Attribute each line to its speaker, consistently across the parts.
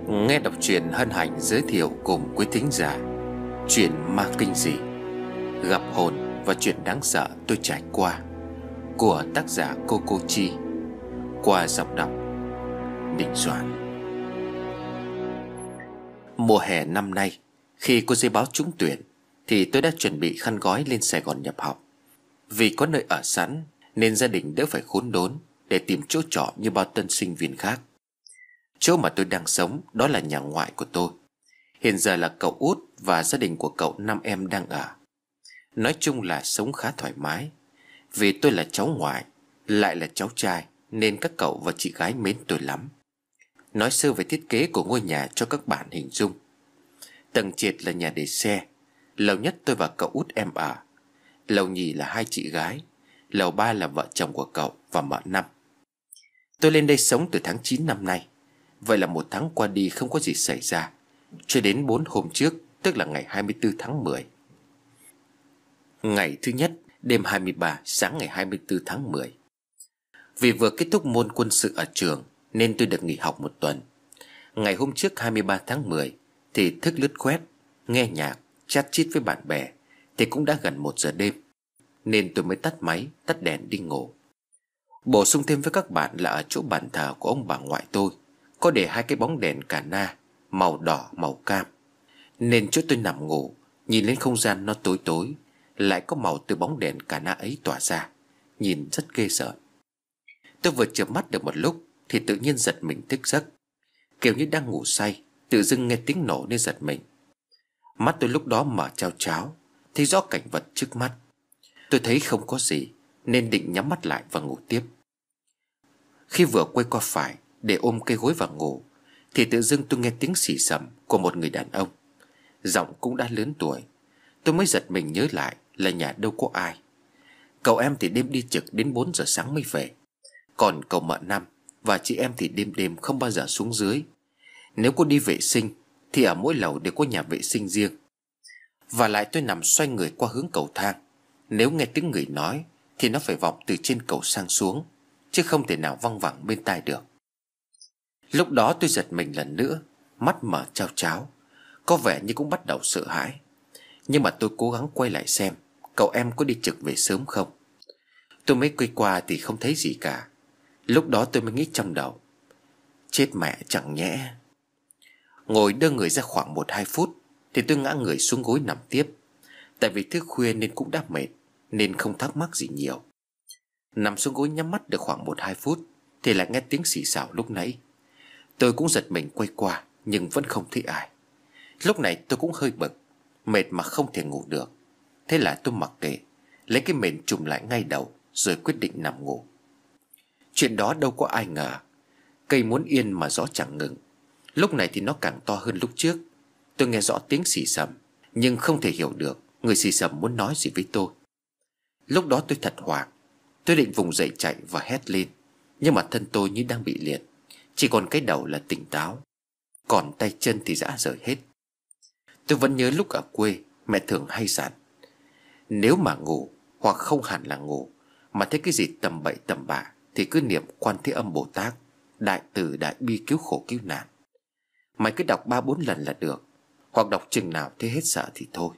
Speaker 1: Nghe đọc truyện hân hạnh giới thiệu cùng quý thính giả truyện ma kinh dị, gặp hồn và chuyện đáng sợ tôi trải qua của tác giả Cô Chi qua giọng đọc Đình Soạn. Mùa hè năm nay, khi có giấy báo trúng tuyển thì tôi đã chuẩn bị khăn gói lên Sài Gòn nhập học. Vì có nơi ở sẵn nên gia đình đỡ phải khốn đốn để tìm chỗ trọ như bao tân sinh viên khác. Chỗ mà tôi đang sống đó là nhà ngoại của tôi. Hiện giờ là cậu út và gia đình của cậu 5 em đang ở. Nói chung là sống khá thoải mái. Vì tôi là cháu ngoại, lại là cháu trai, nên các cậu và chị gái mến tôi lắm. Nói sơ về thiết kế của ngôi nhà cho các bạn hình dung. Tầng trệt là nhà để xe. Lầu nhất tôi và cậu út em ở. Lầu nhì là hai chị gái. Lầu ba là vợ chồng của cậu và mợ Năm. Tôi lên đây sống từ tháng 9 năm nay. Vậy là một tháng qua đi không có gì xảy ra, cho đến 4 hôm trước, tức là ngày 24 tháng 10. Ngày thứ nhất, đêm 23, sáng ngày 24 tháng 10. Vì vừa kết thúc môn quân sự ở trường nên tôi được nghỉ học một tuần. Ngày hôm trước 23 tháng 10 thì thức lướt web, nghe nhạc, chat chít với bạn bè thì cũng đã gần 1 giờ đêm, nên tôi mới tắt máy, tắt đèn đi ngủ. Bổ sung thêm với các bạn là ở chỗ bàn thờ của ông bà ngoại tôi có để 2 cái bóng đèn cà na màu đỏ màu cam, nên chỗ tôi nằm ngủ nhìn lên không gian nó tối tối, lại có màu từ bóng đèn cà na ấy tỏa ra, nhìn rất ghê sợ. Tôi vừa chợp mắt được một lúc thì tự nhiên giật mình thức giấc, kiểu như đang ngủ say, tự dưng nghe tiếng nổ nên giật mình. Mắt tôi lúc đó mở chao cháo, thấy rõ cảnh vật trước mắt. Tôi thấy không có gì nên định nhắm mắt lại và ngủ tiếp. Khi vừa quay qua phải để ôm cây gối vào ngủ thì tự dưng tôi nghe tiếng xì xầm của một người đàn ông. Giọng cũng đã lớn tuổi. Tôi mới giật mình nhớ lại là nhà đâu có ai. Cậu em thì đêm đi trực đến 4 giờ sáng mới về. Còn cậu mợ Năm và chị em thì đêm đêm không bao giờ xuống dưới. Nếu có đi vệ sinh thì ở mỗi lầu đều có nhà vệ sinh riêng. Và lại tôi nằm xoay người qua hướng cầu thang. Nếu nghe tiếng người nói thì nó phải vọng từ trên cầu sang xuống, chứ không thể nào văng vẳng bên tai được. Lúc đó tôi giật mình lần nữa, mắt mở chao cháo, có vẻ như cũng bắt đầu sợ hãi. Nhưng mà tôi cố gắng quay lại xem cậu em có đi trực về sớm không. Tôi mới quay qua thì không thấy gì cả. Lúc đó tôi mới nghĩ trong đầu, chết mẹ chẳng nhẽ. Ngồi đơ người ra khoảng 1-2 phút thì tôi ngã người xuống gối nằm tiếp. Tại vì thức khuya nên cũng đã mệt, nên không thắc mắc gì nhiều. Nằm xuống gối nhắm mắt được khoảng 1-2 phút thì lại nghe tiếng xì xào lúc nãy. Tôi cũng giật mình quay qua nhưng vẫn không thấy ai. Lúc này tôi cũng hơi bực, mệt mà không thể ngủ được. Thế là tôi mặc kệ, lấy cái mền trùm lại ngay đầu rồi quyết định nằm ngủ. Chuyện đó đâu có ai ngờ. Cây muốn yên mà gió chẳng ngừng. Lúc này thì nó càng to hơn lúc trước. Tôi nghe rõ tiếng xì xầm, nhưng không thể hiểu được người xì xầm muốn nói gì với tôi. Lúc đó tôi thật hoảng. Tôi định vùng dậy chạy và hét lên, nhưng mà thân tôi như đang bị liệt. Chỉ còn cái đầu là tỉnh táo, còn tay chân thì rã rời hết. Tôi vẫn nhớ lúc ở quê mẹ thường hay dặn, nếu mà ngủ hoặc không hẳn là ngủ mà thấy cái gì tầm bậy tầm bạ thì cứ niệm Quan Thế Âm Bồ Tát, đại từ đại bi cứu khổ cứu nạn. Mày cứ đọc 3-4 lần là được, hoặc đọc chừng nào thấy hết sợ thì thôi.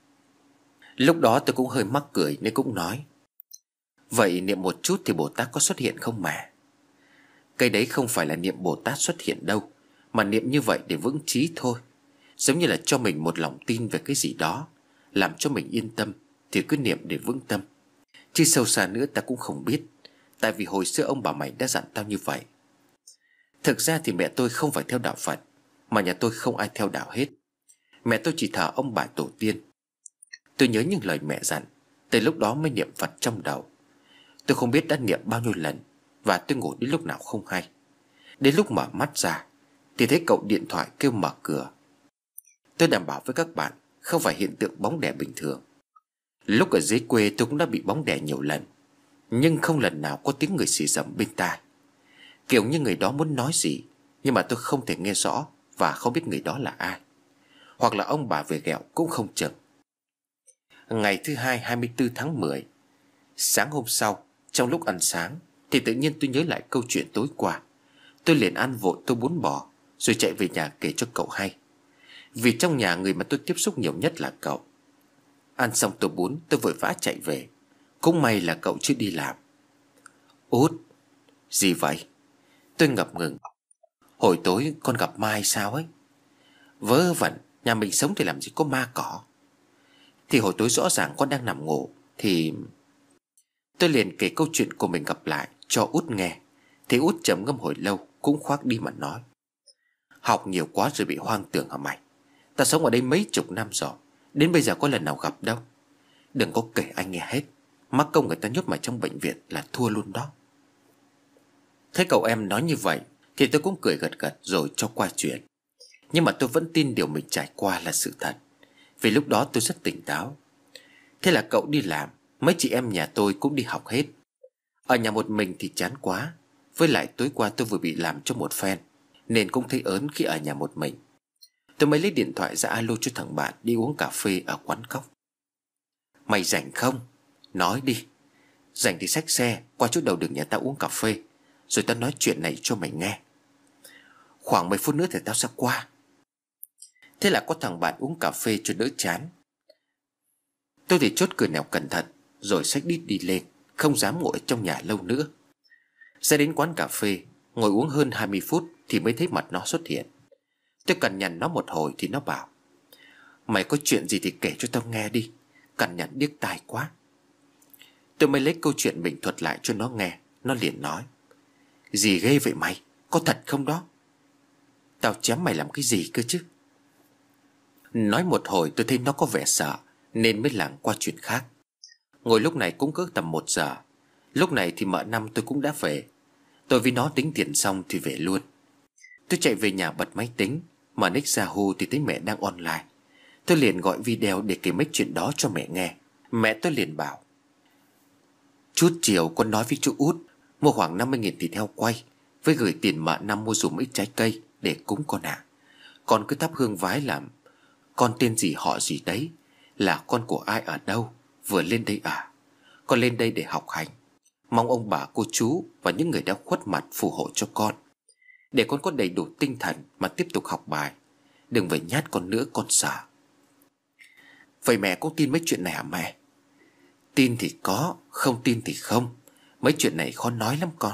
Speaker 1: Lúc đó tôi cũng hơi mắc cười nên cũng nói, vậy niệm một chút thì Bồ Tát có xuất hiện không mà? Cái đấy không phải là niệm Bồ Tát xuất hiện đâu, mà niệm như vậy để vững chí thôi. Giống như là cho mình một lòng tin về cái gì đó, làm cho mình yên tâm thì cứ niệm để vững tâm. Chứ sâu xa nữa ta cũng không biết, tại vì hồi xưa ông bà mày đã dặn tao như vậy. Thực ra thì mẹ tôi không phải theo đạo Phật, mà nhà tôi không ai theo đạo hết. Mẹ tôi chỉ thờ ông bà tổ tiên. Tôi nhớ những lời mẹ dặn, từ lúc đó mới niệm Phật trong đầu. Tôi không biết đã niệm bao nhiêu lần, và tôi ngủ đến lúc nào không hay. Đến lúc mở mắt ra thì thấy cậu điện thoại kêu mở cửa. Tôi đảm bảo với các bạn, không phải hiện tượng bóng đè bình thường. Lúc ở dưới quê tôi cũng đã bị bóng đè nhiều lần, nhưng không lần nào có tiếng người xì xầm bên tai. Kiểu như người đó muốn nói gì, nhưng mà tôi không thể nghe rõ và không biết người đó là ai. Hoặc là ông bà về ghẹo cũng không chừng. Ngày thứ hai 24 tháng 10, sáng hôm sau, trong lúc ăn sáng thì tự nhiên tôi nhớ lại câu chuyện tối qua. Tôi liền ăn vội tô bún bò, rồi chạy về nhà kể cho cậu hay. Vì trong nhà người mà tôi tiếp xúc nhiều nhất là cậu. Ăn xong tô bún tôi vội vã chạy về. Cũng may là cậu chưa đi làm. Út. Gì vậy? Tôi ngập ngừng. Hồi tối con gặp Mai sao ấy? Vớ vẩn, nhà mình sống thì làm gì có ma cỏ. Thì hồi tối rõ ràng con đang nằm ngủ thì... Tôi liền kể câu chuyện của mình gặp lại cho Út nghe. Thì Út trầm ngâm hồi lâu cũng khoác đi mà nói: Học nhiều quá rồi bị hoang tưởng hả mày? Ta sống ở đây mấy chục năm rồi, đến bây giờ có lần nào gặp đâu. Đừng có kể anh nghe hết. Mắc công người ta nhốt mày trong bệnh viện là thua luôn đó. Thấy cậu em nói như vậy thì tôi cũng cười gật gật rồi cho qua chuyện. Nhưng mà tôi vẫn tin điều mình trải qua là sự thật, vì lúc đó tôi rất tỉnh táo. Thế là cậu đi làm, mấy chị em nhà tôi cũng đi học hết. Ở nhà một mình thì chán quá. Với lại tối qua tôi vừa bị làm cho một phen, nên cũng thấy ớn khi ở nhà một mình. Tôi mới lấy điện thoại ra alo cho thằng bạn đi uống cà phê ở quán cóc. Mày rảnh không? Nói đi. Rảnh thì xách xe qua chỗ đầu đường nhà tao uống cà phê, rồi tao nói chuyện này cho mày nghe. Khoảng 10 phút nữa thì tao sẽ qua. Thế là có thằng bạn uống cà phê cho đỡ chán. Tôi thì chốt cửa nẻo cẩn thận, rồi xách đít đi lên, không dám ngồi trong nhà lâu nữa. Ra đến quán cà phê, ngồi uống hơn 20 phút thì mới thấy mặt nó xuất hiện. Tôi cằn nhằn nó một hồi thì nó bảo: Mày có chuyện gì thì kể cho tao nghe đi. Cằn nhằn điếc tai quá. Tôi mới lấy câu chuyện mình thuật lại cho nó nghe. Nó liền nói: Gì ghê vậy mày? Có thật không đó? Tao chém mày làm cái gì cơ chứ? Nói một hồi tôi thấy nó có vẻ sợ, nên mới lảng qua chuyện khác. Ngồi lúc này cũng cỡ tầm 1 giờ. Lúc này thì mợ Năm tôi cũng đã về. Tôi với nó tính tiền xong thì về luôn. Tôi chạy về nhà bật máy tính, mở nick Yahoo thì thấy mẹ đang online. Tôi liền gọi video để kể mấy chuyện đó cho mẹ nghe. Mẹ tôi liền bảo: Chút chiều con nói với chú Út mua khoảng 50.000 thịt heo quay, với gửi tiền mợ Năm mua dùm ít trái cây để cúng con ạ. Con cứ thắp hương vái làm con tên gì họ gì đấy, là con của ai ở đâu, vừa lên đây à. Con lên đây để học hành, mong ông bà cô chú và những người đã khuất mặt phù hộ cho con, để con có đầy đủ tinh thần mà tiếp tục học bài. Đừng về nhát con nữa, con sợ. Vậy mẹ cũng tin mấy chuyện này hả mẹ? Tin thì có, không tin thì không. Mấy chuyện này khó nói lắm con.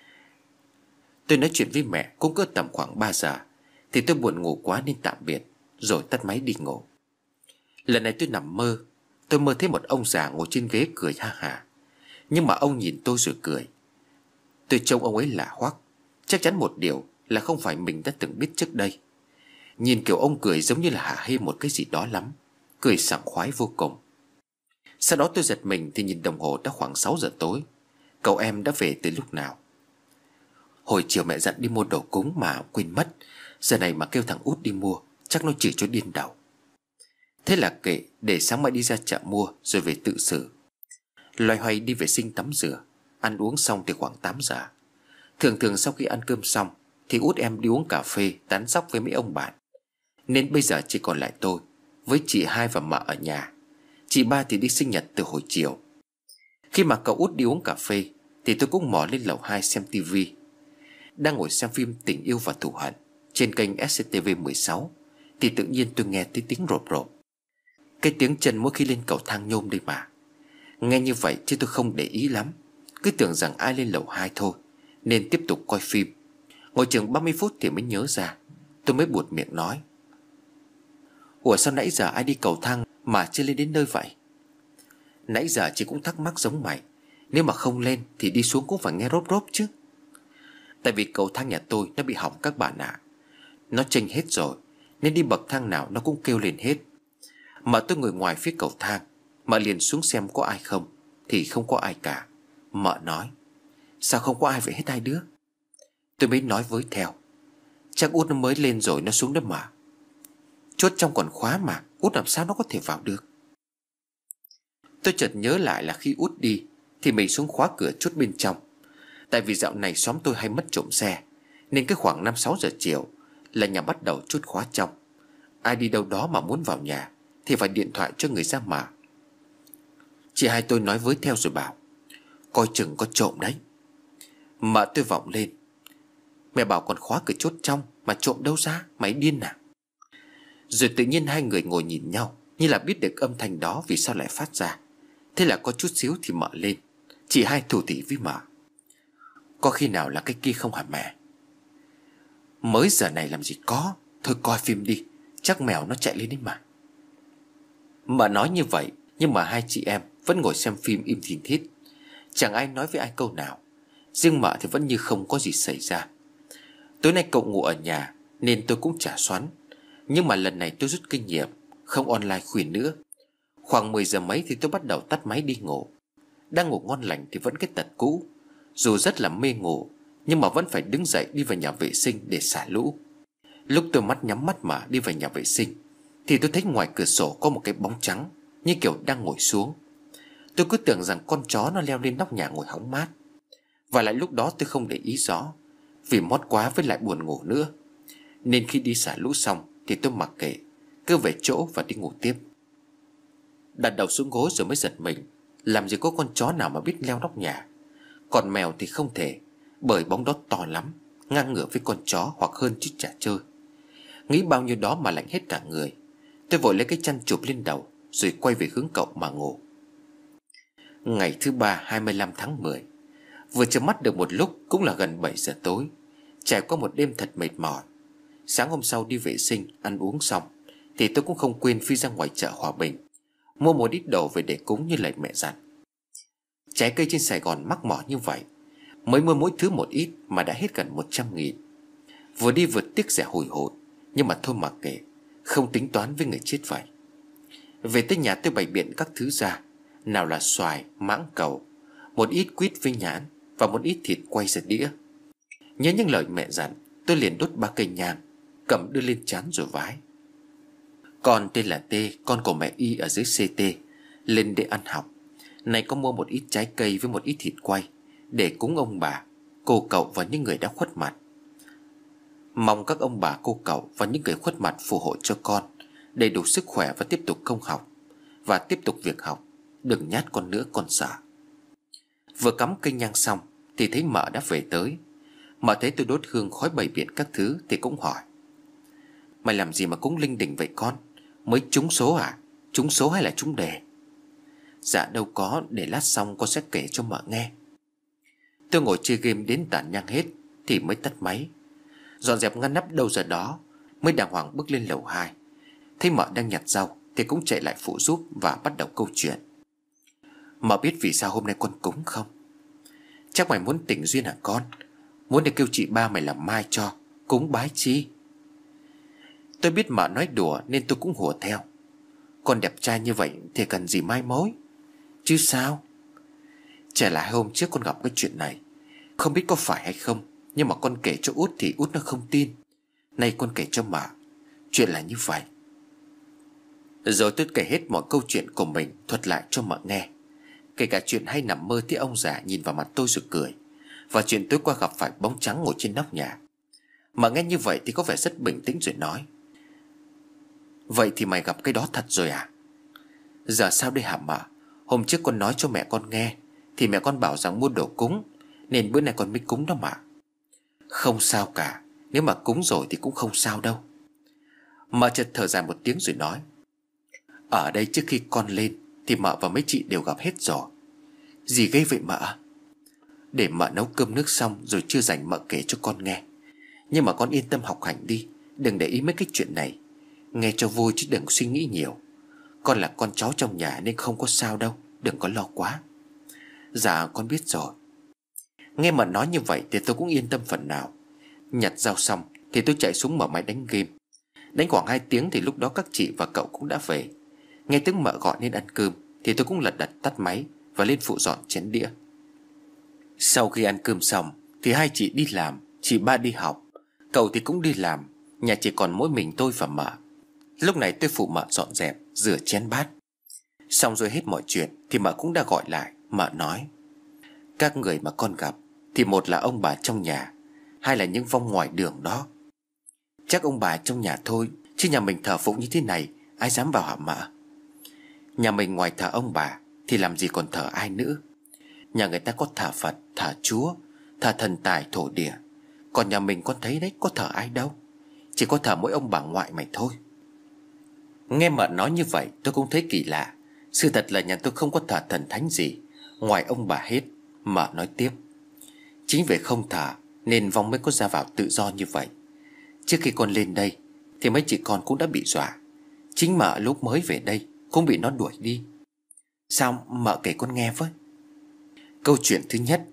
Speaker 1: Tôi nói chuyện với mẹ cũng cỡ tầm khoảng 3 giờ thì tôi buồn ngủ quá nên tạm biệt, rồi tắt máy đi ngủ. Lần này tôi nằm mơ. Tôi mơ thấy một ông già ngồi trên ghế cười ha hả. Nhưng mà ông nhìn tôi rồi cười. Tôi trông ông ấy lạ hoắc. Chắc chắn một điều là không phải mình đã từng biết trước đây. Nhìn kiểu ông cười giống như là hả hê một cái gì đó lắm. Cười sảng khoái vô cùng. Sau đó tôi giật mình thì nhìn đồng hồ đã khoảng 6 giờ tối. Cậu em đã về từ lúc nào? Hồi chiều mẹ dặn đi mua đồ cúng mà quên mất. Giờ này mà kêu thằng Út đi mua, chắc nó chửi cho điên đầu. Thế là kệ, để sáng mai đi ra chợ mua rồi về tự xử. Loay hoay đi vệ sinh tắm rửa. Ăn uống xong thì khoảng 8 giờ. Thường thường sau khi ăn cơm xong thì Út em đi uống cà phê tán dóc với mấy ông bạn. Nên bây giờ chỉ còn lại tôi với chị hai và mợ ở nhà. Chị ba thì đi sinh nhật từ hồi chiều. Khi mà cậu Út đi uống cà phê thì tôi cũng mò lên lầu 2 xem tivi. Đang ngồi xem phim Tình Yêu và Thù Hận trên kênh SCTV16 thì tự nhiên tôi nghe thấy tiếng rộp rộp. Cái tiếng chân mỗi khi lên cầu thang nhôm đây mà. Nghe như vậy chứ tôi không để ý lắm, cứ tưởng rằng ai lên lầu 2 thôi, nên tiếp tục coi phim. Ngồi chừng 30 phút thì mới nhớ ra. Tôi mới buột miệng nói: Ủa sao nãy giờ ai đi cầu thang mà chưa lên đến nơi vậy? Nãy giờ chị cũng thắc mắc giống mày. Nếu mà không lên thì đi xuống cũng phải nghe rốp rốp chứ. Tại vì cầu thang nhà tôi nó bị hỏng các bạn ạ. Nó chênh hết rồi, nên đi bậc thang nào nó cũng kêu lên hết. Mà tôi ngồi ngoài phía cầu thang, mợ liền xuống xem có ai không, thì không có ai cả. Mợ nói: Sao không có ai vậy hết hai đứa? Tôi mới nói với theo: Chắc Út nó mới lên rồi nó xuống đó mà. Chốt trong còn khóa mà, Út làm sao nó có thể vào được? Tôi chợt nhớ lại là khi Út đi thì mình xuống khóa cửa chốt bên trong. Tại vì dạo này xóm tôi hay mất trộm xe, nên cứ khoảng 5-6 giờ chiều là nhà bắt đầu chốt khóa trong. Ai đi đâu đó mà muốn vào nhà thì phải điện thoại cho người ra mà. Chị hai tôi nói với theo rồi bảo: Coi chừng có trộm đấy. Mợ tôi vọng lên: Mẹ bảo còn khóa cửa chốt trong, mà trộm đâu ra, mày điên à? Rồi tự nhiên hai người ngồi nhìn nhau, như là biết được âm thanh đó vì sao lại phát ra. Thế là có chút xíu thì Mợ lên. Chị hai thủ thỉ với Mợ: có khi nào là cái kia không hả mẹ? Mới giờ này làm gì có. Thôi coi phim đi, chắc mèo nó chạy lên đấy mà. Mợ nói như vậy, nhưng mà hai chị em vẫn ngồi xem phim im thìn thít. Chẳng ai nói với ai câu nào. Riêng Mợ thì vẫn như không có gì xảy ra. Tối nay cậu ngủ ở nhà nên tôi cũng chả xoắn. Nhưng mà lần này tôi rút kinh nghiệm, không online khuya nữa. Khoảng 10 giờ mấy thì tôi bắt đầu tắt máy đi ngủ. Đang ngủ ngon lành thì vẫn cái tật cũ. Dù rất là mê ngủ, nhưng mà vẫn phải đứng dậy đi vào nhà vệ sinh để xả lũ. Lúc tôi nhắm mắt mà đi vào nhà vệ sinh thì tôi thấy ngoài cửa sổ có một cái bóng trắng, như kiểu đang ngồi xuống. Tôi cứ tưởng rằng con chó nó leo lên nóc nhà ngồi hóng mát. Và lại lúc đó tôi không để ý rõ, vì mót quá với lại buồn ngủ nữa. Nên khi đi xả lũ xong thì tôi mặc kệ, cứ về chỗ và đi ngủ tiếp. Đặt đầu xuống gối rồi mới giật mình, làm gì có con chó nào mà biết leo nóc nhà. Còn mèo thì không thể, bởi bóng đó to lắm, ngang ngửa với con chó hoặc hơn chứ chả chơi. Nghĩ bao nhiêu đó mà lạnh hết cả người. Tôi vội lấy cái chăn chụp lên đầu, rồi quay về hướng cậu mà ngủ. Ngày thứ ba 25 tháng 10, vừa chợp mắt được một lúc cũng là gần 7 giờ tối. Trải qua một đêm thật mệt mỏi. Sáng hôm sau đi vệ sinh, ăn uống xong thì tôi cũng không quên phi ra ngoài chợ Hòa Bình, mua một ít đồ về để cúng như lời mẹ dặn. Trái cây trên Sài Gòn mắc mỏ như vậy, mới mua mỗi thứ một ít mà đã hết gần 100.000. Vừa đi vừa tiếc rẻ hùi hụt, nhưng mà thôi mặc kệ, không tính toán với người chết vậy. Về tới nhà tôi bày biện các thứ ra. Nào là xoài, mãng cầu, một ít quýt với nhãn và một ít thịt quay ra đĩa. Nhớ những lời mẹ dặn, tôi liền đốt 3 cây nhang, cầm đưa lên trán rồi vái: con tên là T, con của mẹ Y ở dưới CT, lên để ăn học. Này có mua một ít trái cây với một ít thịt quay để cúng ông bà, cô cậu và những người đã khuất mặt. Mong các ông bà, cô cậu và những người khuất mặt phù hộ cho con đầy đủ sức khỏe và tiếp tục công học, và tiếp tục việc học. Đừng nhát con nữa, con sợ. Vừa cắm cây nhang xong thì thấy Mợ đã về tới. Mợ thấy tôi đốt hương khói bày biện các thứ thì cũng hỏi: mày làm gì mà cúng linh đình vậy con? Mới trúng số à? Trúng số hay là trúng đề? Dạ đâu có, để lát xong con sẽ kể cho Mợ nghe. Tôi ngồi chơi game đến tàn nhang hết thì mới tắt máy. Dọn dẹp ngăn nắp đâu giờ đó, mới đàng hoàng bước lên lầu 2. Thấy Mợ đang nhặt rau thì cũng chạy lại phụ giúp và bắt đầu câu chuyện. Mợ biết vì sao hôm nay con cúng không? Chắc mày muốn tình duyên hả con? Muốn để kêu chị ba mày làm mai cho, cúng bái chi? Tôi biết Mợ nói đùa nên tôi cũng hùa theo: con đẹp trai như vậy thì cần gì mai mối chứ sao? Chả là hôm trước con gặp cái chuyện này, không biết có phải hay không, nhưng mà con kể cho Út thì Út nó không tin. Nay con kể cho Mợ. Chuyện là như vậy. Rồi tôi kể hết mọi câu chuyện của mình, thuật lại cho Mợ nghe. Kể cả chuyện hay nằm mơ thấy ông già nhìn vào mặt tôi rồi cười, và chuyện tối qua gặp phải bóng trắng ngồi trên nóc nhà. Mợ nghe như vậy thì có vẻ rất bình tĩnh rồi nói: vậy thì mày gặp cái đó thật rồi à? Giờ sao đây hả Mợ? Hôm trước con nói cho mẹ con nghe thì mẹ con bảo rằng mua đồ cúng, nên bữa nay con mới cúng đó mà. Không sao cả, nếu mà cúng rồi thì cũng không sao đâu. Mợ chợt thở dài một tiếng rồi nói: ở đây trước khi con lên thì Mợ và mấy chị đều gặp hết rồi. Gì gây vậy Mợ? Để Mợ nấu cơm nước xong rồi chưa rảnh Mợ kể cho con nghe. Nhưng mà con yên tâm học hành đi, đừng để ý mấy cái chuyện này. Nghe cho vui chứ đừng suy nghĩ nhiều. Con là con cháu trong nhà nên không có sao đâu, đừng có lo quá. Dạ con biết rồi. Nghe Mợ nói như vậy thì tôi cũng yên tâm phần nào. Nhặt rau xong thì tôi chạy xuống mở máy đánh game. Đánh khoảng 2 tiếng thì lúc đó các chị và cậu cũng đã về. Nghe tiếng Mợ gọi nên ăn cơm thì tôi cũng lật đật tắt máy và lên phụ dọn chén đĩa. Sau khi ăn cơm xong thì hai chị đi làm, chị ba đi học, cậu thì cũng đi làm. Nhà chỉ còn mỗi mình tôi và Mợ. Lúc này tôi phụ Mợ dọn dẹp, rửa chén bát. Xong rồi hết mọi chuyện thì Mợ cũng đã gọi lại. Mợ nói: các người mà con gặp thì một là ông bà trong nhà, hai là những vong ngoài đường đó. Chắc ông bà trong nhà thôi, chứ nhà mình thờ phụng như thế này ai dám vào hả Mợ? Nhà mình ngoài thờ ông bà thì làm gì còn thờ ai nữa. Nhà người ta có thờ Phật, thờ Chúa, thờ thần tài thổ địa. Còn nhà mình con thấy đấy, có thờ ai đâu, chỉ có thờ mỗi ông bà ngoại mày thôi. Nghe mợ nói như vậy tôi cũng thấy kỳ lạ. Sự thật là nhà tôi không có thờ thần thánh gì ngoài ông bà hết. Mợ nói tiếp: chính vì không thờ nên vong mới có ra vào tự do như vậy. Trước khi con lên đây thì mấy chị con cũng đã bị dọa. Chính mợ lúc mới về đây cũng bị nó đuổi đi. Sao mợ kể con nghe với. Câu chuyện thứ nhất.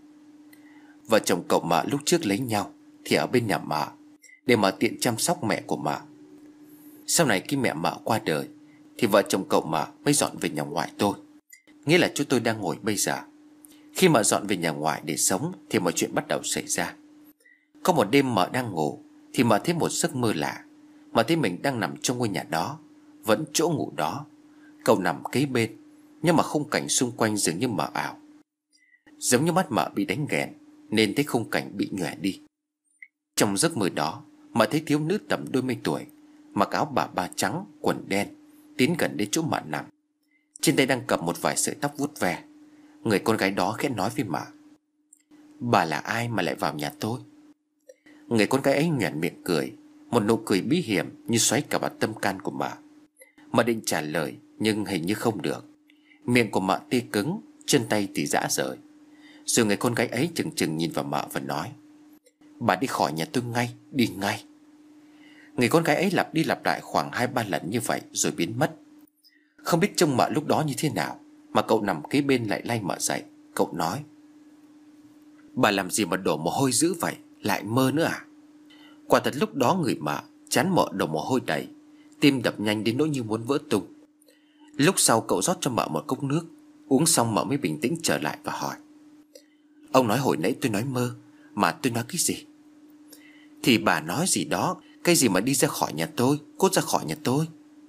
Speaker 1: Vợ chồng cậu mợ lúc trước lấy nhau thì ở bên nhà mợ, để mợ tiện chăm sóc mẹ của mợ. Sau này khi mẹ mợ qua đời thì vợ chồng cậu mợ mới dọn về nhà ngoại tôi, nghĩa là chỗ tôi đang ngồi bây giờ. Khi mợ dọn về nhà ngoại để sống thì mọi chuyện bắt đầu xảy ra. Có một đêm mợ đang ngủ thì mợ thấy một giấc mơ lạ. Mợ thấy mình đang nằm trong ngôi nhà đó, vẫn chỗ ngủ đó. Cậu nằm kế bên, nhưng mà khung cảnh xung quanh dường như mờ ảo, giống như mắt mợ bị đánh ghèn, nên thấy khung cảnh bị nhòe đi. Trong giấc mơ đó, mợ thấy thiếu nữ tầm đôi mươi tuổi, mặc áo bà ba trắng, quần đen, tiến gần đến chỗ mợ nằm. Trên tay đang cầm một vài sợi tóc vuốt ve. Người con gái đó khẽ nói với mợ: bà là ai mà lại vào nhà tôi? Người con gái ấy nhoẻn miệng cười, một nụ cười bí hiểm như xoáy cả vào tâm can của mợ. Mợ định trả lời nhưng hình như không được. Miệng của mợ tê cứng, chân tay thì rã rời. Rồi người con gái ấy chừng chừng nhìn vào mợ và nói: bà đi khỏi nhà tôi ngay, đi ngay. Người con gái ấy lặp đi lặp lại khoảng 2-3 lần như vậy rồi biến mất. Không biết trông mợ lúc đó như thế nào mà cậu nằm kế bên lại lay mợ dậy. Cậu nói: bà làm gì mà đổ mồ hôi dữ vậy, lại mơ nữa à? Quả thật lúc đó người mợ chán mợ đổ mồ hôi đầy, tim đập nhanh đến nỗi như muốn vỡ tung. Lúc sau cậu rót cho mợ một cốc nước. Uống xong mợ mới bình tĩnh trở lại và hỏi: ông nói hồi nãy tôi nói mơ, mà tôi nói cái gì? Thì bà nói gì đó, cái gì mà đi ra khỏi nhà tôi, cút ra khỏi nhà tôi.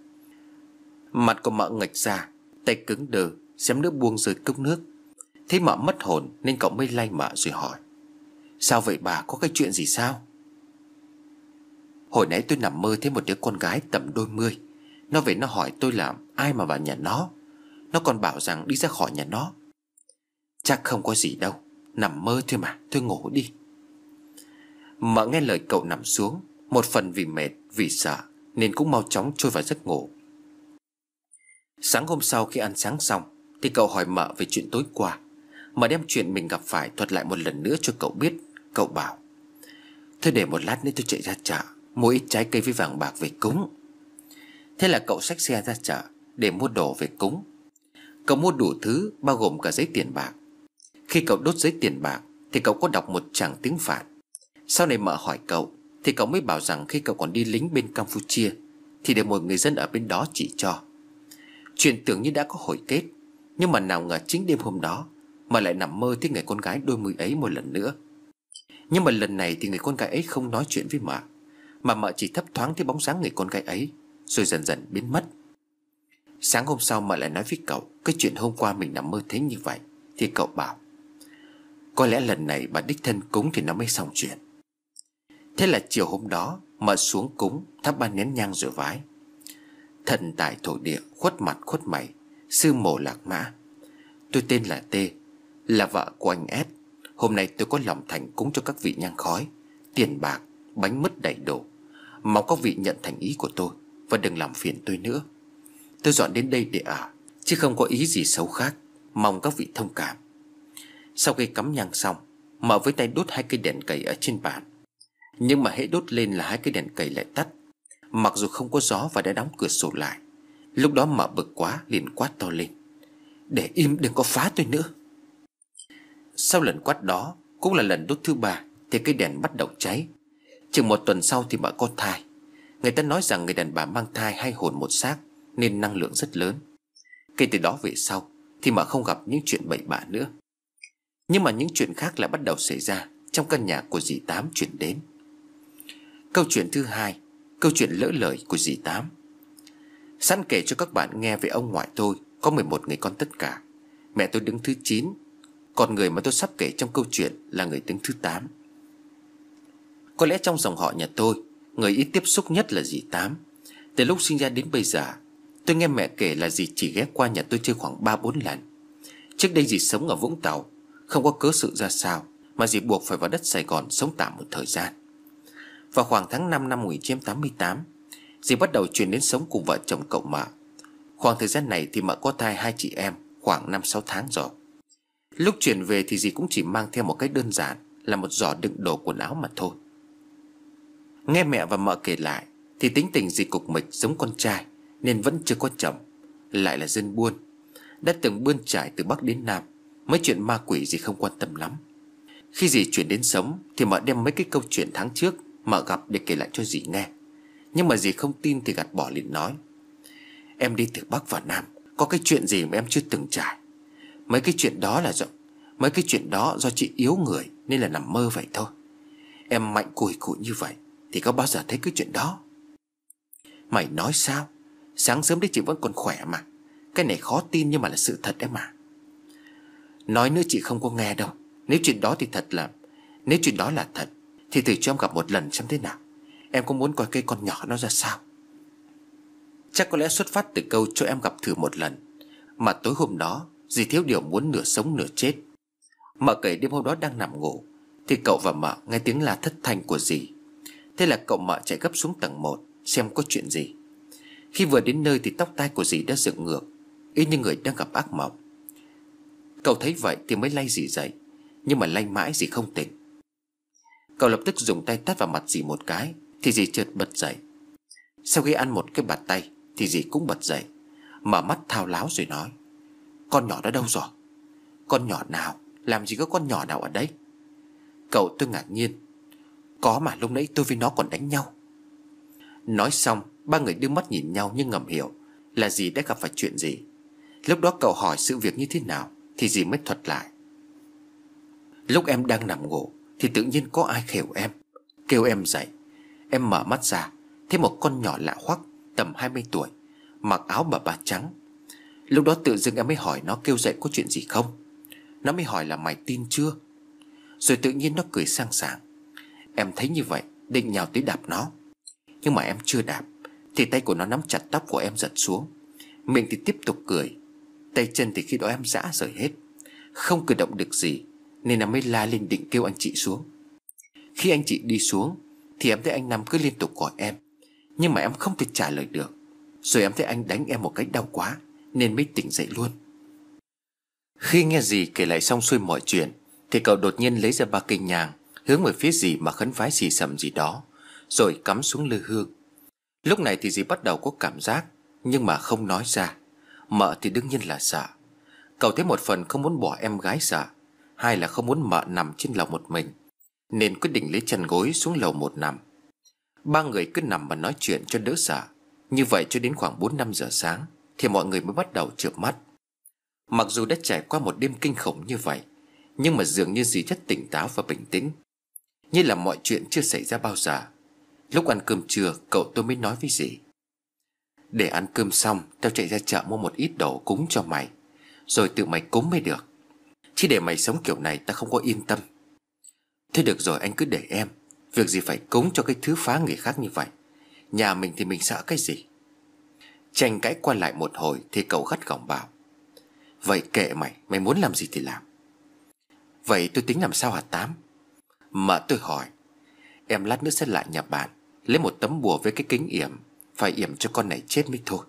Speaker 1: Mặt của mợ nghệch ra, tay cứng đờ, xém nước buông rơi cốc nước. Thấy mợ mất hồn nên cậu mới lay mợ rồi hỏi: sao vậy bà, có cái chuyện gì sao? Hồi nãy tôi nằm mơ thấy một đứa con gái tầm đôi mươi. Nó về nó hỏi tôi là ai mà vào nhà nó. Nó còn bảo rằng đi ra khỏi nhà nó. Chắc không có gì đâu, nằm mơ thôi mà, thôi ngủ đi. Mợ nghe lời cậu nằm xuống, một phần vì mệt, vì sợ nên cũng mau chóng trôi vào giấc ngủ. Sáng hôm sau khi ăn sáng xong thì cậu hỏi mợ về chuyện tối qua. Mợ đem chuyện mình gặp phải thuật lại một lần nữa cho cậu biết. Cậu bảo: thôi để một lát nữa tôi chạy ra chợ mua ít trái cây với vàng bạc về cúng. Thế là cậu xách xe ra chợ để mua đồ về cúng. Cậu mua đủ thứ bao gồm cả giấy tiền bạc. Khi cậu đốt giấy tiền bạc thì cậu có đọc một tràng tiếng Phạn. Sau này mợ hỏi cậu thì cậu mới bảo rằng khi cậu còn đi lính bên Campuchia thì được một người dân ở bên đó chỉ cho. Chuyện tưởng như đã có hồi kết, nhưng mà nào ngờ chính đêm hôm đó mà lại nằm mơ thấy người con gái đôi mươi ấy một lần nữa. Nhưng mà lần này thì người con gái ấy không nói chuyện với mợ, mà mợ chỉ thấp thoáng thấy bóng dáng người con gái ấy rồi dần dần biến mất. Sáng hôm sau mợ lại nói với cậu cái chuyện hôm qua mình nằm mơ thấy như vậy. Thì cậu bảo: có lẽ lần này bà đích thân cúng thì nó mới xong chuyện. Thế là chiều hôm đó mợ xuống cúng, thắp 3 nén nhang rồi vái: thần tài thổ địa, khuất mặt khuất mày, sư mổ lạc mã. Tôi tên là T, là vợ của anh S. Hôm nay tôi có lòng thành cúng cho các vị nhang khói, tiền bạc, bánh mứt đầy đủ. Mong các vị nhận thành ý của tôi và đừng làm phiền tôi nữa. Tôi dọn đến đây để ở, chứ không có ý gì xấu khác. Mong các vị thông cảm. Sau khi cắm nhang xong, mợ với tay đốt 2 cây đèn cầy ở trên bàn. Nhưng mà hễ đốt lên là 2 cây đèn cầy lại tắt, mặc dù không có gió và đã đóng cửa sổ lại. Lúc đó mợ bực quá liền quát to lên: để im, đừng có phá tôi nữa. Sau lần quát đó cũng là lần đốt thứ 3 thì cây đèn bắt đầu cháy. Chừng 1 tuần sau thì mợ có thai. Người ta nói rằng người đàn bà mang thai 2 hồn 1 xác nên năng lượng rất lớn. Kể từ đó về sau thì mợ không gặp những chuyện bậy bạ nữa. Nhưng mà những chuyện khác lại bắt đầu xảy ra trong căn nhà của dì Tám chuyển đến. Câu chuyện thứ 2, câu chuyện lỡ lời của dì Tám. Sẵn kể cho các bạn nghe về ông ngoại tôi có 11 người con tất cả. Mẹ tôi đứng thứ 9, còn người mà tôi sắp kể trong câu chuyện là người đứng thứ 8. Có lẽ trong dòng họ nhà tôi, người ít tiếp xúc nhất là dì Tám. Từ lúc sinh ra đến bây giờ, tôi nghe mẹ kể là dì chỉ ghé qua nhà tôi chơi khoảng 3-4 lần. Trước đây dì sống ở Vũng Tàu, không có cớ sự ra sao mà dì buộc phải vào đất Sài Gòn sống tạm một thời gian. Vào khoảng tháng 5 năm 1988, dì bắt đầu chuyển đến sống cùng vợ chồng cậu Mợ. Khoảng thời gian này thì Mợ có thai 2 chị em khoảng 5-6 tháng rồi. Lúc chuyển về thì dì cũng chỉ mang theo một cách đơn giản là một giỏ đựng đồ quần áo mà thôi. Nghe mẹ và Mợ kể lại thì tính tình dì cục mịch giống con trai, nên vẫn chưa có chồng, lại là dân buôn, đã từng bươn trải từ Bắc đến Nam. Mấy chuyện ma quỷ dì không quan tâm lắm. Khi dì chuyển đến sống thì Mợ đem mấy cái câu chuyện tháng trước Mợ gặp để kể lại cho dì nghe. Nhưng mà dì không tin thì gạt bỏ liền nói: Em đi từ Bắc vào Nam, có cái chuyện gì mà em chưa từng trải. Mấy cái chuyện đó do chị yếu người nên là nằm mơ vậy thôi. Em mạnh cùi cụi như vậy thì có bao giờ thấy cái chuyện đó. Mày nói sao? Sáng sớm đấy chị vẫn còn khỏe mà. Cái này khó tin nhưng mà là sự thật đấy mà. Nói nữa chị không có nghe đâu. Nếu chuyện đó là thật thì thử cho em gặp một lần xem thế nào. Em cũng muốn coi cái con nhỏ nó ra sao. Chắc có lẽ xuất phát từ câu cho em gặp thử một lần mà tối hôm đó dì thiếu điều muốn nửa sống nửa chết. Mợ kể đêm hôm đó đang nằm ngủ thì cậu và Mợ nghe tiếng la thất thanh của dì. Thế là cậu Mợ chạy gấp xuống tầng 1 xem có chuyện gì. Khi vừa đến nơi thì tóc tai của dì đã dựng ngược, y như người đang gặp ác mộng. Cậu thấy vậy thì mới lay dì dậy, nhưng mà lay mãi dì không tỉnh. Cậu lập tức dùng tay tát vào mặt dì một cái thì dì chợt bật dậy. Sau khi ăn một cái bạt tay thì dì cũng bật dậy, mở mắt thao láo rồi nói: Con nhỏ đó đâu rồi? Con nhỏ nào? Làm gì có con nhỏ nào ở đây? Cậu tôi ngạc nhiên: Có mà, lúc nãy tôi với nó còn đánh nhau. Nói xong ba người đưa mắt nhìn nhau nhưng ngầm hiểu là dì đã gặp phải chuyện gì. Lúc đó cậu hỏi sự việc như thế nào thì dì mới thuật lại: Lúc em đang nằm ngủ thì tự nhiên có ai khều em, kêu em dậy. Em mở mắt ra thấy một con nhỏ lạ hoắc tầm 20 tuổi, mặc áo bà ba trắng. Lúc đó tự dưng em mới hỏi nó kêu dậy có chuyện gì không. Nó mới hỏi là mày tin chưa. Rồi tự nhiên nó cười sang sảng. Em thấy như vậy định nhào tới đạp nó, nhưng mà em chưa đạp thì tay của nó nắm chặt tóc của em giật xuống. Miệng thì tiếp tục cười. Tay chân thì khi đó em rã rời hết, không cử động được gì, nên em mới la lên định kêu anh chị xuống. Khi anh chị đi xuống thì em thấy anh Năm cứ liên tục gọi em, nhưng mà em không thể trả lời được. Rồi em thấy anh đánh em một cái đau quá nên mới tỉnh dậy luôn. Khi nghe dì kể lại xong xuôi mọi chuyện thì cậu đột nhiên lấy ra 3 cây nhang, hướng về phía dì mà khấn vái xì xầm gì đó, rồi cắm xuống lư hương. Lúc này thì dì bắt đầu có cảm giác, nhưng mà không nói ra. Mợ thì đương nhiên là sợ. Cậu thấy một phần không muốn bỏ em gái sợ, hai là không muốn Mợ nằm trên lầu một mình, nên quyết định lấy chăn gối xuống lầu 1 nằm. Ba người cứ nằm và nói chuyện cho đỡ sợ. Như vậy cho đến khoảng 4-5 giờ sáng thì mọi người mới bắt đầu chợp mắt. Mặc dù đã trải qua một đêm kinh khủng như vậy, nhưng mà dường như dì rất tỉnh táo và bình tĩnh, như là mọi chuyện chưa xảy ra bao giờ. Lúc ăn cơm trưa, cậu tôi mới nói với dì: Để ăn cơm xong tao chạy ra chợ mua một ít đồ cúng cho mày, rồi tự mày cúng mới được. Chứ để mày sống kiểu này ta không có yên tâm. Thế được rồi, anh cứ để em. Việc gì phải cúng cho cái thứ phá người khác như vậy. Nhà mình thì mình sợ cái gì. Tranh cãi qua lại một hồi thì cậu gắt gỏng bảo: Vậy kệ mày, mày muốn làm gì thì làm. Vậy tôi tính làm sao hả Tám? Mà tôi hỏi: Em lát nữa sẽ lại nhà bạn lấy một tấm bùa với cái kính yểm, phải yểm cho con này chết mới thôi.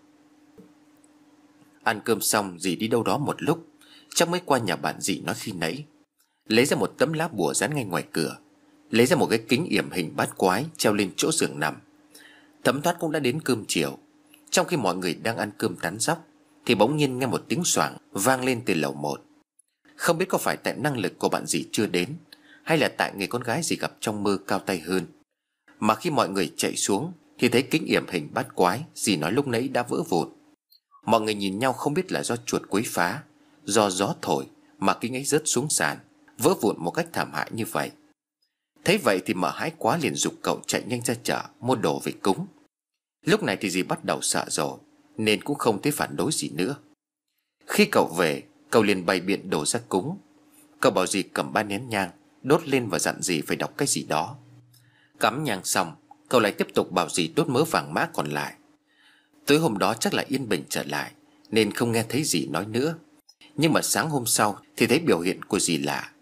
Speaker 1: Ăn cơm xong dì đi đâu đó một lúc, chắc mới qua nhà bạn dì nói khi nãy, lấy ra một tấm lá bùa dán ngay ngoài cửa, lấy ra một cái kính yểm hình bát quái treo lên chỗ giường nằm. Thấm thoát cũng đã đến cơm chiều. Trong khi mọi người đang ăn cơm tán dóc thì bỗng nhiên nghe một tiếng xoảng vang lên từ lầu 1. Không biết có phải tại năng lực của bạn dì chưa đến, hay là tại người con gái dì gặp trong mơ cao tay hơn, mà khi mọi người chạy xuống thì thấy kính yểm hình bát quái dì nói lúc nãy đã vỡ vụn. Mọi người nhìn nhau không biết là do chuột quấy phá, do gió thổi mà kính ấy rớt xuống sàn, vỡ vụn một cách thảm hại như vậy. Thấy vậy thì Mợ hãi quá liền giục cậu chạy nhanh ra chợ mua đồ về cúng. Lúc này thì dì bắt đầu sợ rồi, nên cũng không thấy phản đối gì nữa. Khi cậu về, cậu liền bày biện đồ ra cúng. Cậu bảo dì cầm 3 nén nhang đốt lên và dặn dì phải đọc cái gì đó. Cắm nhang xong, cậu lại tiếp tục bảo dì đốt mớ vàng mã còn lại. Tối hôm đó chắc là yên bình trở lại, nên không nghe thấy dì nói nữa. Nhưng mà sáng hôm sau thì thấy biểu hiện của dì lạ.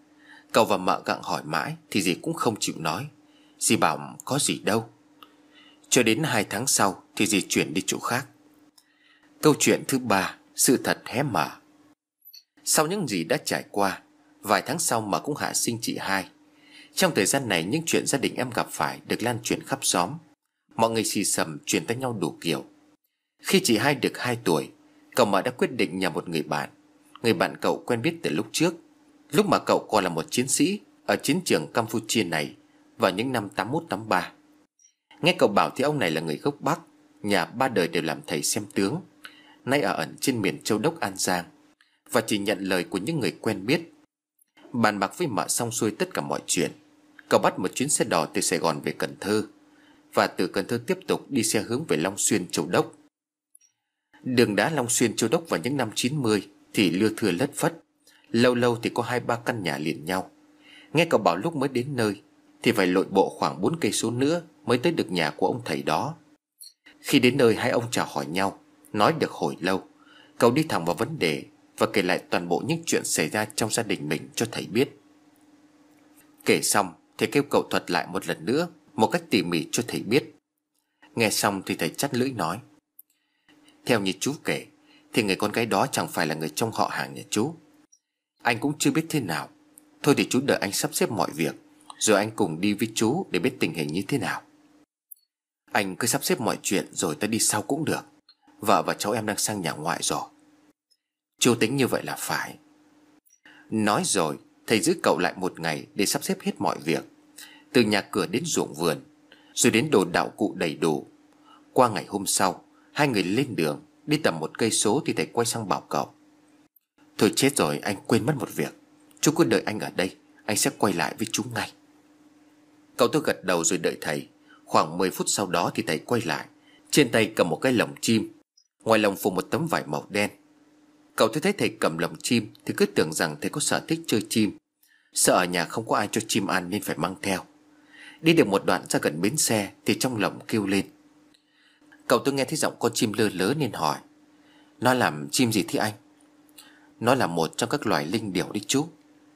Speaker 1: Cậu và mợ gặng hỏi mãi thì dì cũng không chịu nói. Dì bảo có gì đâu. Cho đến 2 tháng sau thì dì chuyển đi chỗ khác. Câu chuyện thứ 3, sự thật hé mở. Sau những gì đã trải qua, vài tháng sau mợ cũng hạ sinh chị hai. Trong thời gian này, những chuyện gia đình em gặp phải được lan truyền khắp xóm. Mọi người xì xầm truyền tay nhau đủ kiểu. Khi chị hai được 2 tuổi, cậu mợ đã quyết định nhờ một người bạn. Người bạn cậu quen biết từ lúc trước, lúc mà cậu còn là một chiến sĩ ở chiến trường Campuchia này vào những năm 81-83. Nghe cậu bảo thì ông này là người gốc Bắc, nhà ba đời đều làm thầy xem tướng, nay ở ẩn trên miền Châu Đốc An Giang, và chỉ nhận lời của những người quen biết. Bàn bạc với mợ xong xuôi tất cả mọi chuyện, cậu bắt một chuyến xe đò từ Sài Gòn về Cần Thơ, và từ Cần Thơ tiếp tục đi xe hướng về Long Xuyên, Châu Đốc. Đường đá Long Xuyên, Châu Đốc vào những năm 90 thì lưa thưa lất phất, lâu lâu thì có 2-3 căn nhà liền nhau. Nghe cậu bảo lúc mới đến nơi thì phải lội bộ khoảng 4 cây số nữa mới tới được nhà của ông thầy đó. Khi đến nơi, hai ông chào hỏi nhau, nói được hồi lâu. Cậu đi thẳng vào vấn đề và kể lại toàn bộ những chuyện xảy ra trong gia đình mình cho thầy biết. Kể xong thầy kêu cậu thuật lại một lần nữa, một cách tỉ mỉ cho thầy biết. Nghe xong thì thầy chắt lưỡi nói: theo như chú kể thì người con gái đó chẳng phải là người trong họ hàng nhà chú. Anh cũng chưa biết thế nào. Thôi thì chú đợi anh sắp xếp mọi việc, rồi anh cùng đi với chú để biết tình hình như thế nào. Anh cứ sắp xếp mọi chuyện rồi ta đi sau cũng được. Vợ và cháu em đang sang nhà ngoại rồi. Chú tính như vậy là phải. Nói rồi thầy giữ cậu lại một ngày để sắp xếp hết mọi việc, từ nhà cửa đến ruộng vườn, rồi đến đồ đạo cụ đầy đủ. Qua ngày hôm sau, hai người lên đường. Đi tầm 1 cây số thì thầy quay sang bảo cậu: thôi chết rồi, anh quên mất một việc. Chú cứ đợi anh ở đây, anh sẽ quay lại với chú ngay. Cậu tôi gật đầu rồi đợi thầy. Khoảng 10 phút sau đó thì thầy quay lại, trên tay cầm một cái lồng chim, ngoài lồng phủ một tấm vải màu đen. Cậu tôi thấy thầy cầm lồng chim thì cứ tưởng rằng thầy có sở thích chơi chim, sợ ở nhà không có ai cho chim ăn nên phải mang theo. Đi được một đoạn ra gần bến xe thì trong lồng kêu lên. Cậu tôi nghe thấy giọng con chim lơ lớ nên hỏi: nó làm chim gì thế anh? Nó là một trong các loài linh điểu đấy chú.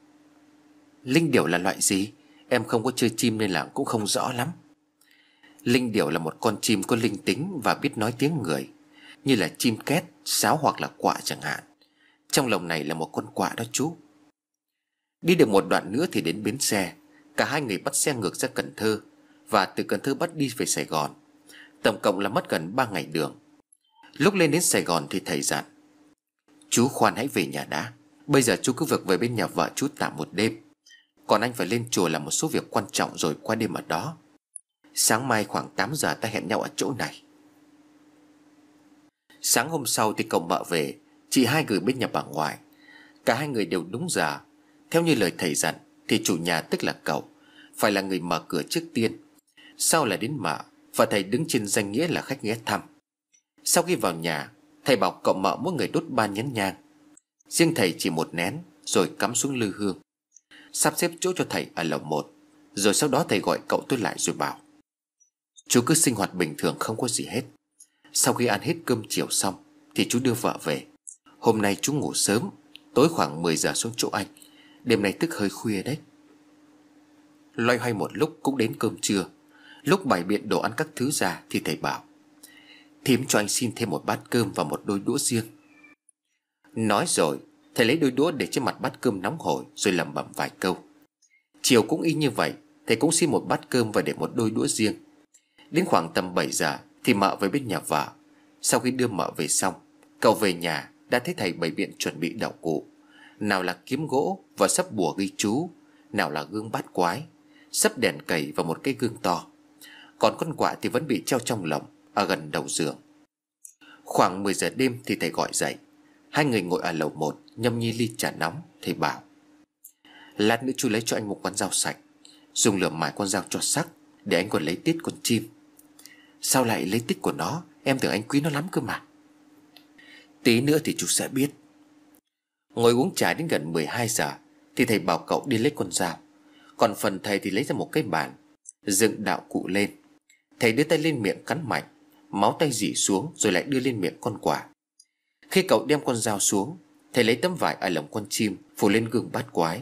Speaker 1: Linh điểu là loại gì? Em không có chơi chim nên là cũng không rõ lắm. Linh điểu là một con chim có linh tính và biết nói tiếng người, như là chim két, sáo hoặc là quạ chẳng hạn. Trong lồng này là một con quạ đó chú. Đi được một đoạn nữa thì đến bến xe. Cả hai người bắt xe ngược ra Cần Thơ, và từ Cần Thơ bắt đi về Sài Gòn. Tổng cộng là mất gần 3 ngày đường. Lúc lên đến Sài Gòn thì thầy dặn: chú khoan hãy về nhà đã. Bây giờ chú cứ việc về bên nhà vợ chú tạm một đêm, còn anh phải lên chùa làm một số việc quan trọng rồi qua đêm ở đó. Sáng mai khoảng 8 giờ ta hẹn nhau ở chỗ này. Sáng hôm sau thì cậu mợ về, chị hai gửi bên nhà bà ngoại. Cả hai người đều đúng giờ. Theo như lời thầy dặn thì chủ nhà tức là cậu phải là người mở cửa trước tiên, sau là đến mợ, và thầy đứng trên danh nghĩa là khách ghé thăm. Sau khi vào nhà, thầy bảo cậu mợ mỗi người đốt 3 nén nhang. Riêng thầy chỉ 1 nén rồi cắm xuống lư hương, sắp xếp chỗ cho thầy ở lầu 1. Rồi sau đó thầy gọi cậu tôi lại rồi bảo: chú cứ sinh hoạt bình thường, không có gì hết. Sau khi ăn hết cơm chiều xong thì chú đưa vợ về. Hôm nay chú ngủ sớm, tối khoảng 10 giờ xuống chỗ anh. Đêm nay thức hơi khuya đấy. Loay hoay một lúc cũng đến cơm trưa. Lúc bày biện đồ ăn các thứ ra thì thầy bảo: thím cho anh xin thêm một bát cơm và một đôi đũa riêng. Nói rồi thầy lấy đôi đũa để trên mặt bát cơm nóng hổi, rồi lẩm bẩm vài câu. Chiều cũng y như vậy, thầy cũng xin một bát cơm và để một đôi đũa riêng. Đến khoảng tầm 7 giờ thì mợ về bên nhà vợ. Sau khi đưa mợ về xong, cậu về nhà đã thấy thầy bày biện chuẩn bị đạo cụ. Nào là kiếm gỗ và sấp bùa ghi chú, nào là gương bát quái, sấp đèn cầy và một cái gương to. Còn con quạ thì vẫn bị treo trong lồng ở gần đầu giường. Khoảng 10 giờ đêm thì thầy gọi dậy. Hai người ngồi ở lầu 1 nhâm nhi ly trà nóng. Thầy bảo: lát nữa chú lấy cho anh một con dao sạch, dùng lửa mài con dao cho sắc, để anh còn lấy tiết con chim. Sao lại lấy tích của nó? Em tưởng anh quý nó lắm cơ mà. Tí nữa thì chú sẽ biết. Ngồi uống trà đến gần 12 giờ thì thầy bảo cậu đi lấy con dao. Còn phần thầy thì lấy ra một cái bàn, dựng đạo cụ lên. Thầy đưa tay lên miệng cắn mạnh, máu tay rỉ xuống rồi lại đưa lên miệng con quạ. Khi cậu đem con dao xuống, thầy lấy tấm vải ở lồng con chim phủ lên gương bát quái.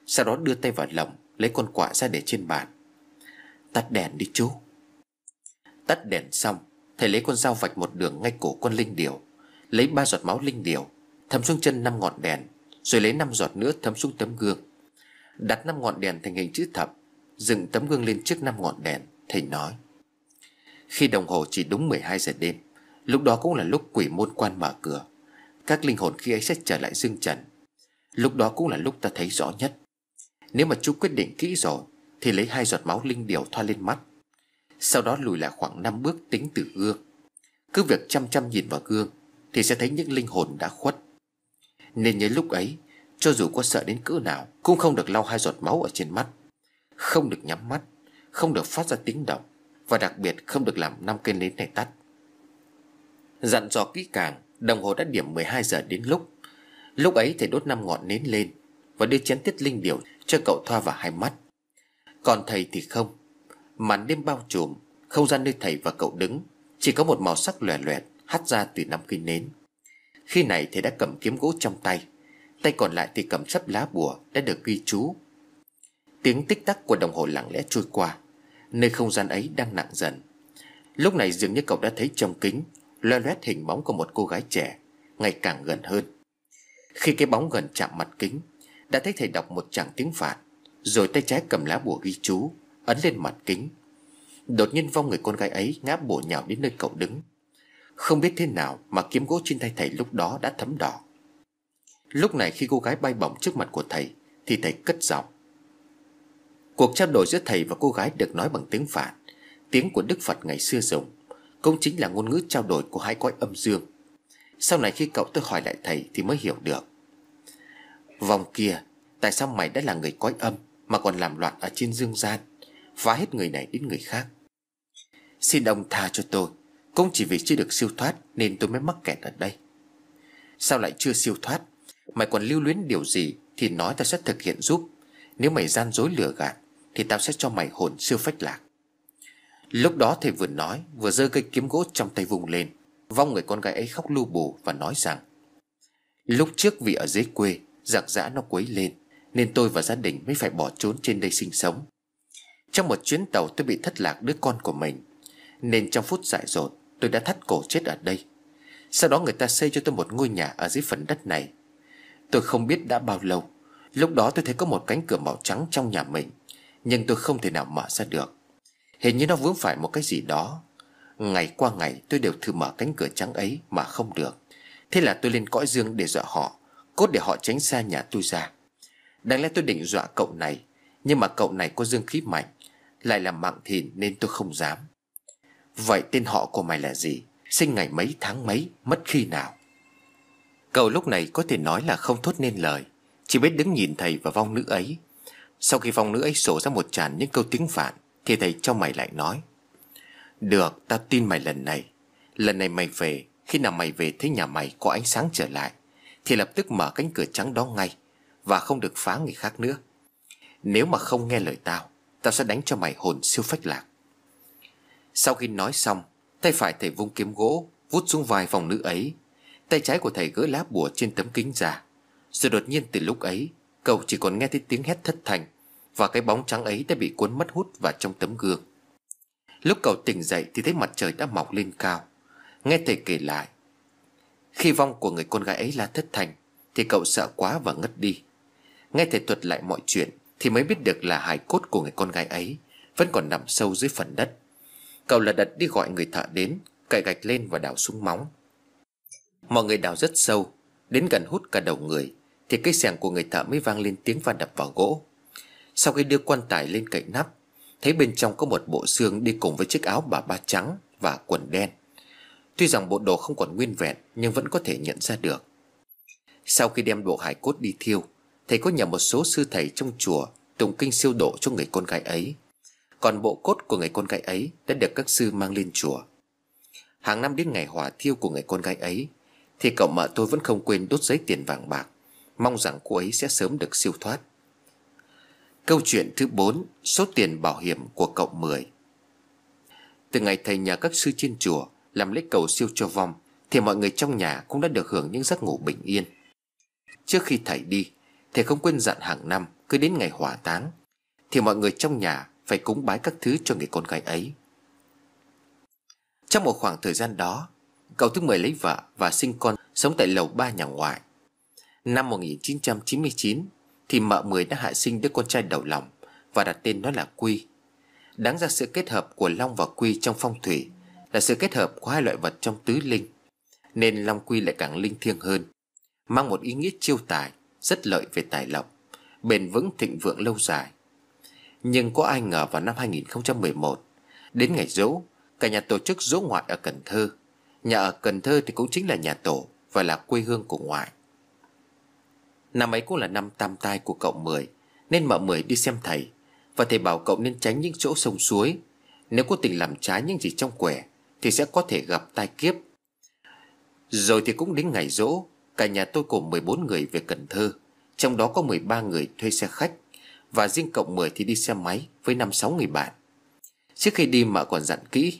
Speaker 1: Sau đó đưa tay vào lồng, lấy con quạ ra để trên bàn. Tắt đèn đi chú. Tắt đèn xong, thầy lấy con dao vạch một đường ngay cổ con linh điểu, lấy 3 giọt máu linh điểu thấm xuống chân 5 ngọn đèn, rồi lấy 5 giọt nữa thấm xuống tấm gương. Đặt 5 ngọn đèn thành hình chữ thập, dựng tấm gương lên trước 5 ngọn đèn. Thầy nói: khi đồng hồ chỉ đúng 12 giờ đêm, lúc đó cũng là lúc quỷ môn quan mở cửa. Các linh hồn khi ấy sẽ trở lại dương trần. Lúc đó cũng là lúc ta thấy rõ nhất. Nếu mà chú quyết định kỹ rồi thì lấy 2 giọt máu linh điểu thoa lên mắt. Sau đó lùi lại khoảng 5 bước tính từ gương. Cứ việc chăm chăm nhìn vào gương thì sẽ thấy những linh hồn đã khuất. Nên nhớ lúc ấy, cho dù có sợ đến cỡ nào cũng không được lau 2 giọt máu ở trên mắt, không được nhắm mắt, không được phát ra tiếng động, và đặc biệt không được làm 5 cây nến này tắt. Dặn dò kỹ càng, đồng hồ đã điểm 12 giờ đến lúc. Lúc ấy thầy đốt 5 ngọn nến lên và đưa chén tiết linh điểu cho cậu thoa vào 2 mắt. Còn thầy thì không. Màn đêm bao trùm, không gian nơi thầy và cậu đứng chỉ có một màu sắc lòe loẹt hắt ra từ 5 cây nến. Khi này thầy đã cầm kiếm gỗ trong tay, tay còn lại thì cầm sấp lá bùa đã được ghi chú. Tiếng tích tắc của đồng hồ lặng lẽ trôi qua. Nơi không gian ấy đang nặng dần. Lúc này dường như cậu đã thấy trong kính loe loét hình bóng của một cô gái trẻ, ngày càng gần hơn. Khi cái bóng gần chạm mặt kính, đã thấy thầy đọc một tràng tiếng Phạn, rồi tay trái cầm lá bùa ghi chú ấn lên mặt kính. Đột nhiên vong người con gái ấy ngã bổ nhào đến nơi cậu đứng. Không biết thế nào mà kiếm gỗ trên tay thầy lúc đó đã thấm đỏ. Lúc này khi cô gái bay bổng trước mặt của thầy thì thầy cất giọng. Cuộc trao đổi giữa thầy và cô gái được nói bằng tiếng Phạn, tiếng của Đức Phật ngày xưa dùng, cũng chính là ngôn ngữ trao đổi của hai cõi âm dương. Sau này khi cậu tôi hỏi lại thầy thì mới hiểu được. Vòng kia, tại sao mày đã là người cõi âm mà còn làm loạn ở trên dương gian, phá hết người này đến người khác? Xin ông tha cho tôi, cũng chỉ vì chưa được siêu thoát nên tôi mới mắc kẹt ở đây. Sao lại chưa siêu thoát? Mày còn lưu luyến điều gì thì nói tao sẽ thực hiện giúp. Nếu mày gian dối lừa gạt thì tao sẽ cho mày hồn siêu phách lạc. Lúc đó thầy vừa nói vừa giơ cây kiếm gỗ trong tay vùng lên. Vong người con gái ấy khóc lu bù và nói rằng: lúc trước vì ở dưới quê giặc giã nó quấy lên, nên tôi và gia đình mới phải bỏ trốn trên đây sinh sống. Trong một chuyến tàu tôi bị thất lạc đứa con của mình, nên trong phút dại dột tôi đã thắt cổ chết ở đây. Sau đó người ta xây cho tôi một ngôi nhà ở dưới phần đất này. Tôi không biết đã bao lâu. Lúc đó tôi thấy có một cánh cửa màu trắng trong nhà mình, nhưng tôi không thể nào mở ra được. Hình như nó vướng phải một cái gì đó. Ngày qua ngày tôi đều thử mở cánh cửa trắng ấy mà không được. Thế là tôi lên cõi dương để dọa họ, cốt để họ tránh xa nhà tôi ra. Đáng lẽ tôi định dọa cậu này, nhưng mà cậu này có dương khí mạnh, lại là mạng thìn nên tôi không dám. Vậy tên họ của mày là gì? Sinh ngày mấy tháng mấy, mất khi nào? Cậu lúc này có thể nói là không thốt nên lời, chỉ biết đứng nhìn thầy và vong nữ ấy. Sau khi vong nữ ấy sổ ra một tràng những câu tiếng Phạn thì thầy cho mày lại nói: được, tao tin mày lần này. Lần này mày về, khi nào mày về thấy nhà mày có ánh sáng trở lại thì lập tức mở cánh cửa trắng đó ngay, và không được phá người khác nữa. Nếu mà không nghe lời tao, tao sẽ đánh cho mày hồn siêu phách lạc. Sau khi nói xong, tay phải thầy vung kiếm gỗ vút xuống vai vong nữ ấy. Tay trái của thầy gỡ lá bùa trên tấm kính ra. Rồi đột nhiên từ lúc ấy, cậu chỉ còn nghe thấy tiếng hét thất thanh, và cái bóng trắng ấy đã bị cuốn mất hút vào trong tấm gương. Lúc cậu tỉnh dậy thì thấy mặt trời đã mọc lên cao. Nghe thầy kể lại, khi vong của người con gái ấy la thất thanh thì cậu sợ quá và ngất đi. Nghe thầy thuật lại mọi chuyện thì mới biết được là hài cốt của người con gái ấy vẫn còn nằm sâu dưới phần đất. Cậu lật đật đi gọi người thợ đến, cày gạch lên và đào xuống móng. Mọi người đào rất sâu, đến gần hút cả đầu người thì cây xẻng của người thợ mới vang lên tiếng va đập vào gỗ. Sau khi đưa quan tài lên cậy nắp, thấy bên trong có một bộ xương đi cùng với chiếc áo bà ba trắng và quần đen. Tuy rằng bộ đồ không còn nguyên vẹn nhưng vẫn có thể nhận ra được. Sau khi đem bộ hài cốt đi thiêu, thầy có nhờ một số sư thầy trong chùa tụng kinh siêu độ cho người con gái ấy. Còn bộ cốt của người con gái ấy đã được các sư mang lên chùa. Hàng năm đến ngày hỏa thiêu của người con gái ấy thì cậu mợ tôi vẫn không quên đốt giấy tiền vàng bạc, mong rằng cô ấy sẽ sớm được siêu thoát. Câu chuyện thứ 4, số tiền bảo hiểm của cậu 10. Từ ngày thầy nhờ các sư trên chùa làm lễ cầu siêu cho vong thì mọi người trong nhà cũng đã được hưởng những giấc ngủ bình yên. Trước khi thầy đi, thầy không quên dặn hàng năm cứ đến ngày hỏa táng thì mọi người trong nhà phải cúng bái các thứ cho người con gái ấy. Trong một khoảng thời gian đó, cậu thứ 10 lấy vợ và sinh con sống tại lầu 3 nhà ngoại. Năm 1999 thì mợ 10 đã hạ sinh đứa con trai đầu lòng và đặt tên nó là Quy. Đáng ra sự kết hợp của Long và Quy trong phong thủy là sự kết hợp của hai loại vật trong tứ linh, nên Long Quy lại càng linh thiêng hơn, mang một ý nghĩa chiêu tài, rất lợi về tài lộc, bền vững thịnh vượng lâu dài. Nhưng có ai ngờ vào năm 2011, đến ngày giỗ, cả nhà tổ chức giỗ ngoại ở Cần Thơ. Nhà ở Cần Thơ thì cũng chính là nhà tổ và là quê hương của ngoại. Năm ấy cũng là năm tam tai của cậu 10, nên mợ 10 đi xem thầy, và thầy bảo cậu nên tránh những chỗ sông suối. Nếu có tình làm trái những gì trong quẻ thì sẽ có thể gặp tai kiếp. Rồi thì cũng đến ngày giỗ, cả nhà tôi cùng 14 người về Cần Thơ, trong đó có 13 người thuê xe khách, và riêng cậu 10 thì đi xe máy với 5-6 người bạn. Trước khi đi mợ còn dặn kỹ: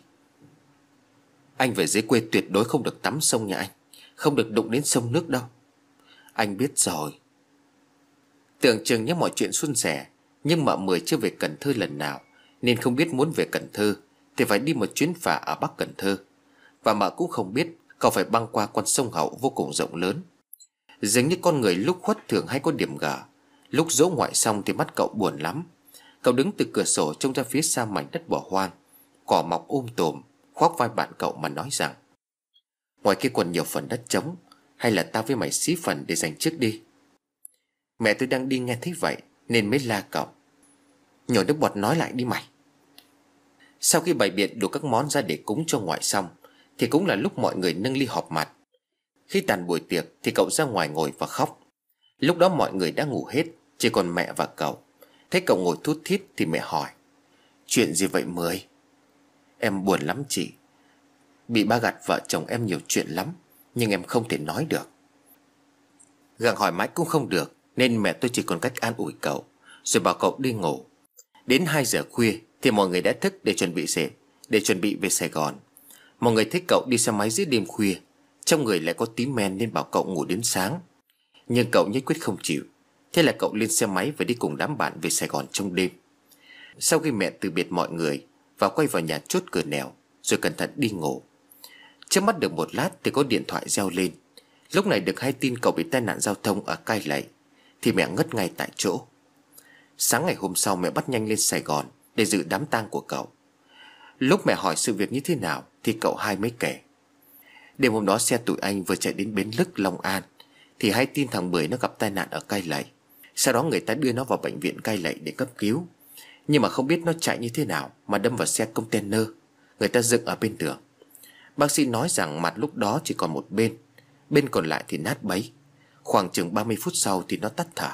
Speaker 1: anh về dưới quê tuyệt đối không được tắm sông nhà anh, không được đụng đến sông nước đâu. Anh biết rồi. Tưởng chừng như mọi chuyện suôn sẻ, nhưng mợ 10 chưa về Cần Thơ lần nào, nên không biết muốn về Cần Thơ thì phải đi một chuyến phà ở Bắc Cần Thơ. Và mợ cũng không biết cậu phải băng qua con sông Hậu vô cùng rộng lớn. Dường như con người lúc khuất thường hay có điểm gở. Lúc dỗ ngoại xong thì mắt cậu buồn lắm. Cậu đứng từ cửa sổ trông ra phía xa mảnh đất bỏ hoang, cỏ mọc tùm, khoác vai bạn cậu mà nói rằng: ngoài kia còn nhiều phần đất trống, hay là tao với mày xí phần để dành trước đi. Mẹ tôi đang đi nghe thấy vậy nên mới la cậu: nhổ nước bọt nói lại đi mày. Sau khi bày biện đủ các món ra để cúng cho ngoại xong thì cũng là lúc mọi người nâng ly họp mặt. Khi tàn buổi tiệc thì cậu ra ngoài ngồi và khóc. Lúc đó mọi người đã ngủ hết, chỉ còn mẹ và cậu. Thấy cậu ngồi thút thít thì mẹ hỏi: chuyện gì vậy 10? Em buồn lắm chị. Bị ba gạt vợ chồng em nhiều chuyện lắm, nhưng em không thể nói được. Gặng hỏi mãi cũng không được, nên mẹ tôi chỉ còn cách an ủi cậu, rồi bảo cậu đi ngủ. Đến 2 giờ khuya thì mọi người đã thức để chuẩn bị về Sài Gòn. Mọi người thấy cậu đi xe máy giữa đêm khuya, trong người lại có tí men nên bảo cậu ngủ đến sáng. Nhưng cậu nhất quyết không chịu. Thế là cậu lên xe máy và đi cùng đám bạn về Sài Gòn trong đêm. Sau khi mẹ từ biệt mọi người và quay vào nhà chốt cửa nẻo, rồi cẩn thận đi ngủ. Trước mắt được một lát thì có điện thoại reo lên. Lúc này được hay tin cậu bị tai nạn giao thông ở Cai Lậy thì mẹ ngất ngay tại chỗ. Sáng ngày hôm sau mẹ bắt nhanh lên Sài Gòn để dự đám tang của cậu. Lúc mẹ hỏi sự việc như thế nào thì cậu hai mới kể: đêm hôm đó xe tụi anh vừa chạy đến Bến Lức, Long An thì hay tin thằng Bưởi nó gặp tai nạn ở Cai Lậy. Sau đó người ta đưa nó vào bệnh viện Cai Lậy để cấp cứu. Nhưng mà không biết nó chạy như thế nào mà đâm vào xe container người ta dựng ở bên đường. Bác sĩ nói rằng mặt lúc đó chỉ còn một bên, bên còn lại thì nát bấy. Khoảng chừng 30 phút sau thì nó tắt thở.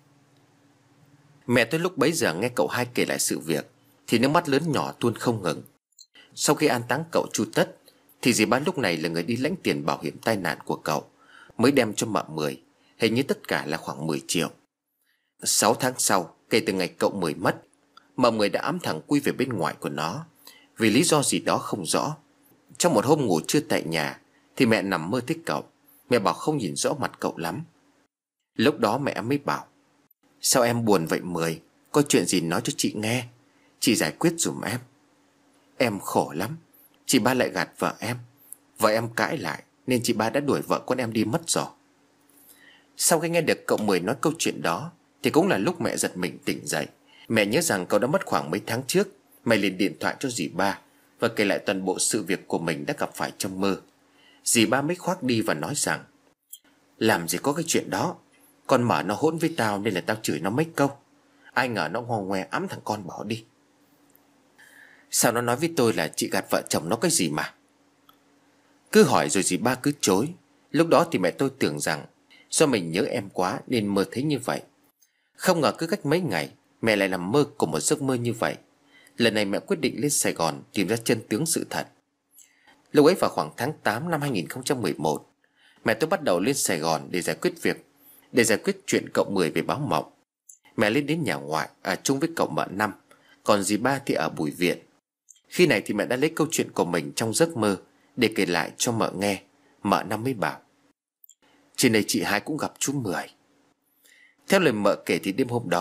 Speaker 1: Mẹ tôi lúc bấy giờ nghe cậu hai kể lại sự việc thì nước mắt lớn nhỏ tuôn không ngừng. Sau khi an táng cậu chu tất thì dì ba lúc này là người đi lãnh tiền bảo hiểm tai nạn của cậu, mới đem cho mợ 10. Hình như tất cả là khoảng 10 triệu. 6 tháng sau, kể từ ngày cậu 10 mất, mợ 10 đã ẵm thằng Quy về bên ngoài của nó, vì lý do gì đó không rõ. Trong một hôm ngủ trưa tại nhà thì mẹ nằm mơ thấy cậu. Mẹ bảo không nhìn rõ mặt cậu lắm. Lúc đó mẹ mới bảo: sao em buồn vậy 10? Có chuyện gì nói cho chị nghe, chị giải quyết dùm em. Em khổ lắm. Chị ba lại gạt vợ em, vợ em cãi lại nên chị ba đã đuổi vợ con em đi mất rồi. Sau khi nghe được cậu 10 nói câu chuyện đó thì cũng là lúc mẹ giật mình tỉnh dậy. Mẹ nhớ rằng cậu đã mất khoảng mấy tháng trước. Mẹ liền điện thoại cho dì ba và kể lại toàn bộ sự việc của mình đã gặp phải trong mơ. Dì ba mới khoác đi và nói rằng: làm gì có cái chuyện đó, con Mở nó hỗn với tao nên là tao chửi nó mấy câu. Ai ngờ nó ngoe ngoe ẵm thằng con bỏ đi. Sao nó nói với tôi là chị gạt vợ chồng nó cái gì mà. Cứ hỏi rồi dì ba cứ chối. Lúc đó thì mẹ tôi tưởng rằng do mình nhớ em quá nên mơ thấy như vậy. Không ngờ cứ cách mấy ngày mẹ lại nằm mơ cùng một giấc mơ như vậy. Lần này mẹ quyết định lên Sài Gòn tìm ra chân tướng sự thật. Lúc ấy vào khoảng tháng 8 năm 2011, mẹ tôi bắt đầu lên Sài Gòn để giải quyết chuyện cậu 10 về báo mộng. Mẹ lên đến nhà ngoại ở chung với cậu mợ 5, còn dì ba thì ở Bùi Viện. Khi này thì mẹ đã lấy câu chuyện của mình trong giấc mơ để kể lại cho mợ nghe. Mợ 5 mới bảo: trên đây chị hai cũng gặp chú 10. Theo lời mợ kể thì đêm hôm đó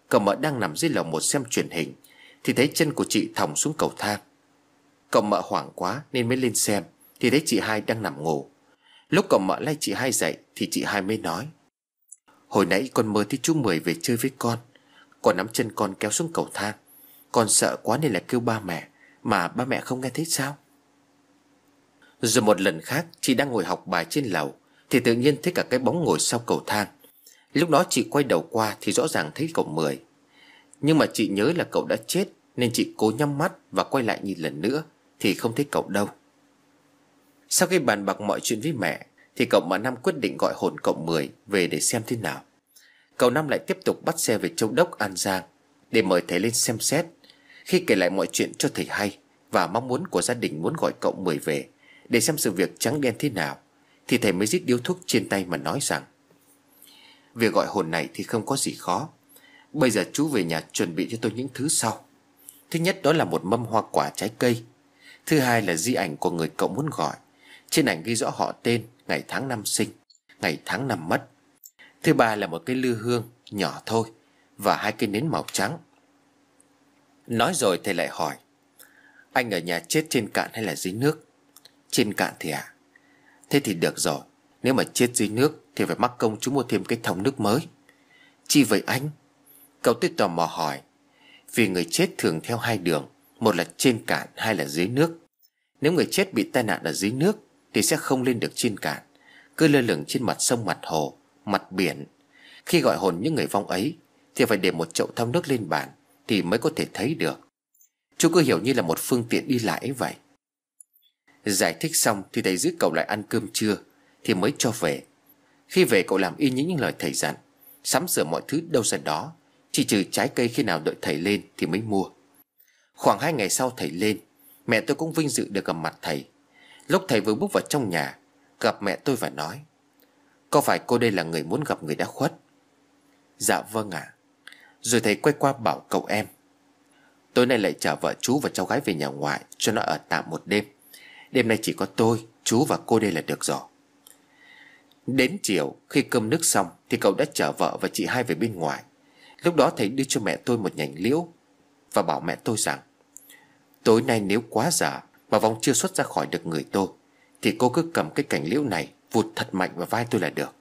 Speaker 1: cậu Mợ đang nằm dưới lầu một xem truyền hình thì thấy chân của chị thòng xuống cầu thang. Cậu Mợ hoảng quá nên mới lên xem thì thấy chị Hai đang nằm ngủ. Lúc cậu Mợ lay chị Hai dậy thì chị Hai mới nói: "Hồi nãy con mơ thấy chú Mười về chơi với con nắm chân con kéo xuống cầu thang. Con sợ quá nên là kêu ba mẹ, mà ba mẹ không nghe thấy sao?" Rồi một lần khác, chị đang ngồi học bài trên lầu thì tự nhiên thấy cả cái bóng ngồi sau cầu thang. Lúc đó chị quay đầu qua thì rõ ràng thấy cậu Mười. Nhưng mà chị nhớ là cậu đã chết nên chị cố nhắm mắt và quay lại nhìn lần nữa thì không thấy cậu đâu. Sau khi bàn bạc mọi chuyện với mẹ thì cậu Mợ Năm quyết định gọi hồn cậu Mười về để xem thế nào. Cậu Năm lại tiếp tục bắt xe về Châu Đốc, An Giang để mời thầy lên xem xét. Khi kể lại mọi chuyện cho thầy hay và mong muốn của gia đình muốn gọi cậu Mười về để xem sự việc trắng đen thế nào, thì thầy mới rít điếu thuốc trên tay mà nói rằng: "Việc gọi hồn này thì không có gì khó. Bây giờ chú về nhà chuẩn bị cho tôi những thứ sau. Thứ nhất đó là một mâm hoa quả trái cây. Thứ hai là di ảnh của người cậu muốn gọi. Trên ảnh ghi rõ họ tên, ngày tháng năm sinh, ngày tháng năm mất. Thứ ba là một cây lư hương nhỏ thôi và 2 cây nến màu trắng." Nói rồi thầy lại hỏi: "Anh ở nhà chết trên cạn hay là dưới nước?" "Trên cạn thì ạ." "Thế thì được rồi. Nếu mà chết dưới nước thì phải mắc công chú mua thêm cái thùng nước mới." "Chi vậy anh?" Cậu Tuyết tò mò hỏi. "Vì người chết thường theo 2 đường, một là trên cạn, 2 là dưới nước. Nếu người chết bị tai nạn ở dưới nước thì sẽ không lên được trên cạn, cứ lơ lửng trên mặt sông, mặt hồ, mặt biển. Khi gọi hồn những người vong ấy thì phải để một chậu thau nước lên bàn thì mới có thể thấy được. Chú cứ hiểu như là một phương tiện đi lại ấy vậy." Giải thích xong thì thầy giữ cậu lại ăn cơm trưa thì mới cho về. Khi về cậu làm y như những lời thầy dặn, sắm sửa mọi thứ đâu ra đó, chỉ trừ trái cây khi nào đợi thầy lên thì mới mua. Khoảng 2 ngày sau thầy lên, mẹ tôi cũng vinh dự được gặp mặt thầy. Lúc thầy vừa bước vào trong nhà, gặp mẹ tôi và nói: "Có phải cô đây là người muốn gặp người đã khuất?" "Dạ vâng ạ." Rồi thầy quay qua bảo cậu em: "Tối nay lại chở vợ chú và cháu gái về nhà ngoại cho nó ở tạm một đêm. Đêm nay chỉ có tôi, chú và cô đây là được rồi." Đến chiều khi cơm nước xong thì cậu đã chở vợ và chị Hai về bên ngoài. Lúc đó thầy đưa cho mẹ tôi một nhành liễu và bảo mẹ tôi rằng: "Tối nay nếu quá giờ mà vong chưa xuất ra khỏi được người tôi thì cô cứ cầm cái cành liễu này vụt thật mạnh vào vai tôi là được."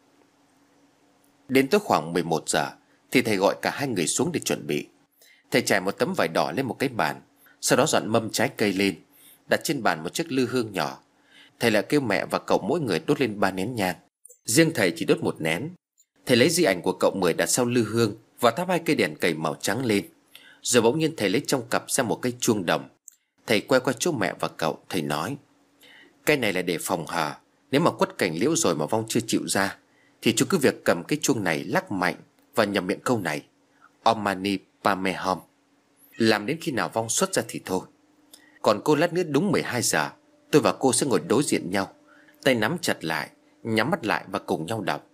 Speaker 1: Đến tối khoảng 11 giờ thì thầy gọi cả 2 người xuống để chuẩn bị. Thầy trải một tấm vải đỏ lên một cái bàn, sau đó dọn mâm trái cây lên, đặt trên bàn một chiếc lư hương nhỏ. Thầy lại kêu mẹ và cậu mỗi người đốt lên 3 nén nhang. Riêng thầy chỉ đốt 1 nén. Thầy lấy di ảnh của cậu Mười đặt sau lư hương và thắp 2 cây đèn cầy màu trắng lên. Rồi bỗng nhiên thầy lấy trong cặp ra một cây chuông đồng. Thầy quay qua chỗ mẹ và cậu, thầy nói: "Cái này là để phòng hờ. Nếu mà quất cành liễu rồi mà vong chưa chịu ra thì chú cứ việc cầm cái chuông này lắc mạnh và nhầm miệng câu này: Om Mani Padme Hum. Làm đến khi nào vong xuất ra thì thôi. Còn cô lát nữa đúng 12 giờ tôi và cô sẽ ngồi đối diện nhau, tay nắm chặt lại, nhắm mắt lại và cùng nhau đọc: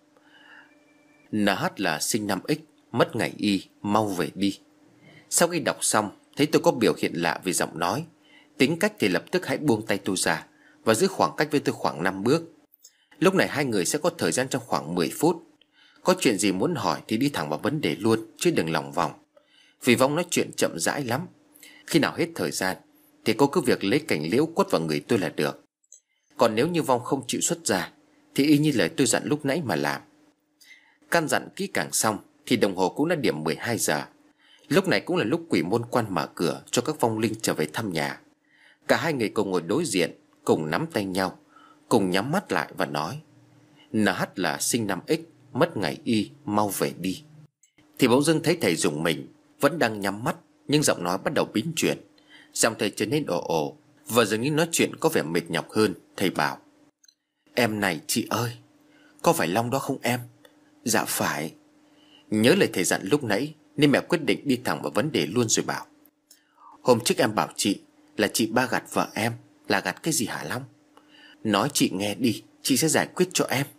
Speaker 1: NH là sinh năm X, mất ngày Y, mau về đi." Sau khi đọc xong, thấy tôi có biểu hiện lạ về giọng nói, tính cách thì lập tức hãy buông tay tôi ra và giữ khoảng cách với tôi khoảng 5 bước. Lúc này 2 người sẽ có thời gian trong khoảng 10 phút. Có chuyện gì muốn hỏi thì đi thẳng vào vấn đề luôn, chứ đừng lòng vòng. Vì vong nói chuyện chậm rãi lắm. Khi nào hết thời gian thì cô cứ việc lấy cành liễu quất vào người tôi là được. Còn nếu như vong không chịu xuất ra thì y như lời tôi dặn lúc nãy mà làm. Căn dặn kỹ càng xong thì đồng hồ cũng đã điểm 12 giờ. Lúc này cũng là lúc quỷ môn quan mở cửa cho các vong linh trở về thăm nhà. Cả 2 người cùng ngồi đối diện, cùng nắm tay nhau, cùng nhắm mắt lại và nói: NH là sinh năm X, mất ngày Y, mau về đi. Thì bỗng dưng thấy thầy rùng mình, vẫn đang nhắm mắt nhưng giọng nói bắt đầu biến chuyển. Giọng thầy trở nên ồ ồ và dường như nói chuyện có vẻ mệt nhọc hơn. Thầy bảo: "Em này chị ơi, có phải Long đó không em?" "Dạ phải." Nhớ lời thầy dặn lúc nãy nên mẹ quyết định đi thẳng vào vấn đề luôn rồi bảo: "Hôm trước em bảo chị là chị Ba gạt vợ em, là gạt cái gì hả Long? Nói chị nghe đi, chị sẽ giải quyết cho em."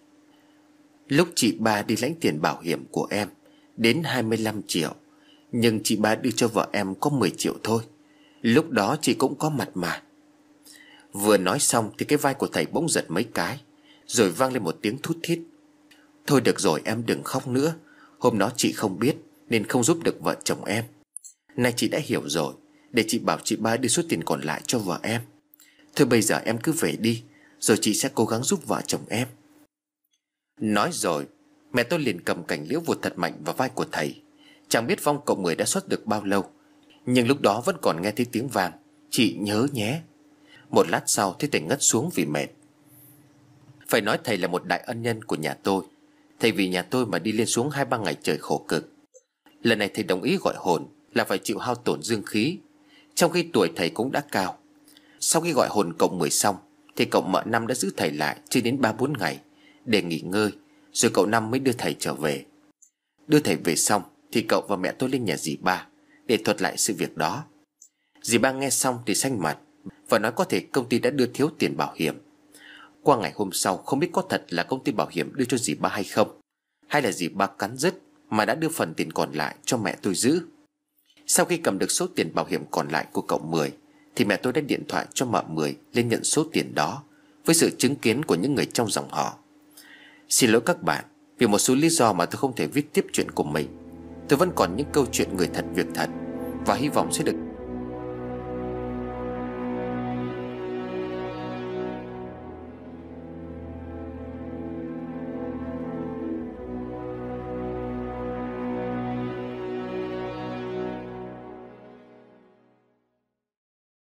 Speaker 1: "Lúc chị Ba đi lãnh tiền bảo hiểm của em đến 25 triệu, nhưng chị Ba đưa cho vợ em có 10 triệu thôi. Lúc đó chị cũng có mặt mà." Vừa nói xong thì cái vai của thầy bỗng giật mấy cái, rồi vang lên một tiếng thút thít: "Thôi được rồi em đừng khóc nữa. Hôm đó chị không biết nên không giúp được vợ chồng em. Nay chị đã hiểu rồi, để chị bảo chị ba đưa số tiền còn lại cho vợ em. Thôi bây giờ em cứ về đi, rồi chị sẽ cố gắng giúp vợ chồng em. Nói rồi, mẹ tôi liền cầm cành liễu vụt thật mạnh vào vai của thầy. Chẳng biết vong cậu Mười đã xuất được bao lâu, nhưng lúc đó vẫn còn nghe thấy tiếng vang: "Chị nhớ nhé." Một lát sau thì thầy ngất xuống vì mệt. Phải nói thầy là một đại ân nhân của nhà tôi. Thầy vì nhà tôi mà đi lên xuống 2-3 ngày trời khổ cực. Lần này thầy đồng ý gọi hồn là phải chịu hao tổn dương khí, trong khi tuổi thầy cũng đã cao. Sau khi gọi hồn cậu Mười xong thì cậu Mợ Năm đã giữ thầy lại chưa đến 3-4 ngày để nghỉ ngơi, rồi cậu Năm mới đưa thầy trở về. Đưa thầy về xong thì cậu và mẹ tôi lên nhà dì Ba để thuật lại sự việc đó. Dì Ba nghe xong thì xanh mặt và nói có thể công ty đã đưa thiếu tiền bảo hiểm. Qua ngày hôm sau không biết có thật là công ty bảo hiểm đưa cho dì Ba hay không, hay là dì Ba cắn rứt mà đã đưa phần tiền còn lại cho mẹ tôi giữ. Sau khi cầm được số tiền bảo hiểm còn lại của cậu Mười thì mẹ tôi đã điện thoại cho mợ Mười lên nhận số tiền đó, với sự chứng kiến của những người trong dòng họ. Xin lỗi các bạn, vì một số lý do mà tôi không thể viết tiếp chuyện của mình. Tôi vẫn còn những câu chuyện người thật việc thật, và hy vọng sẽ được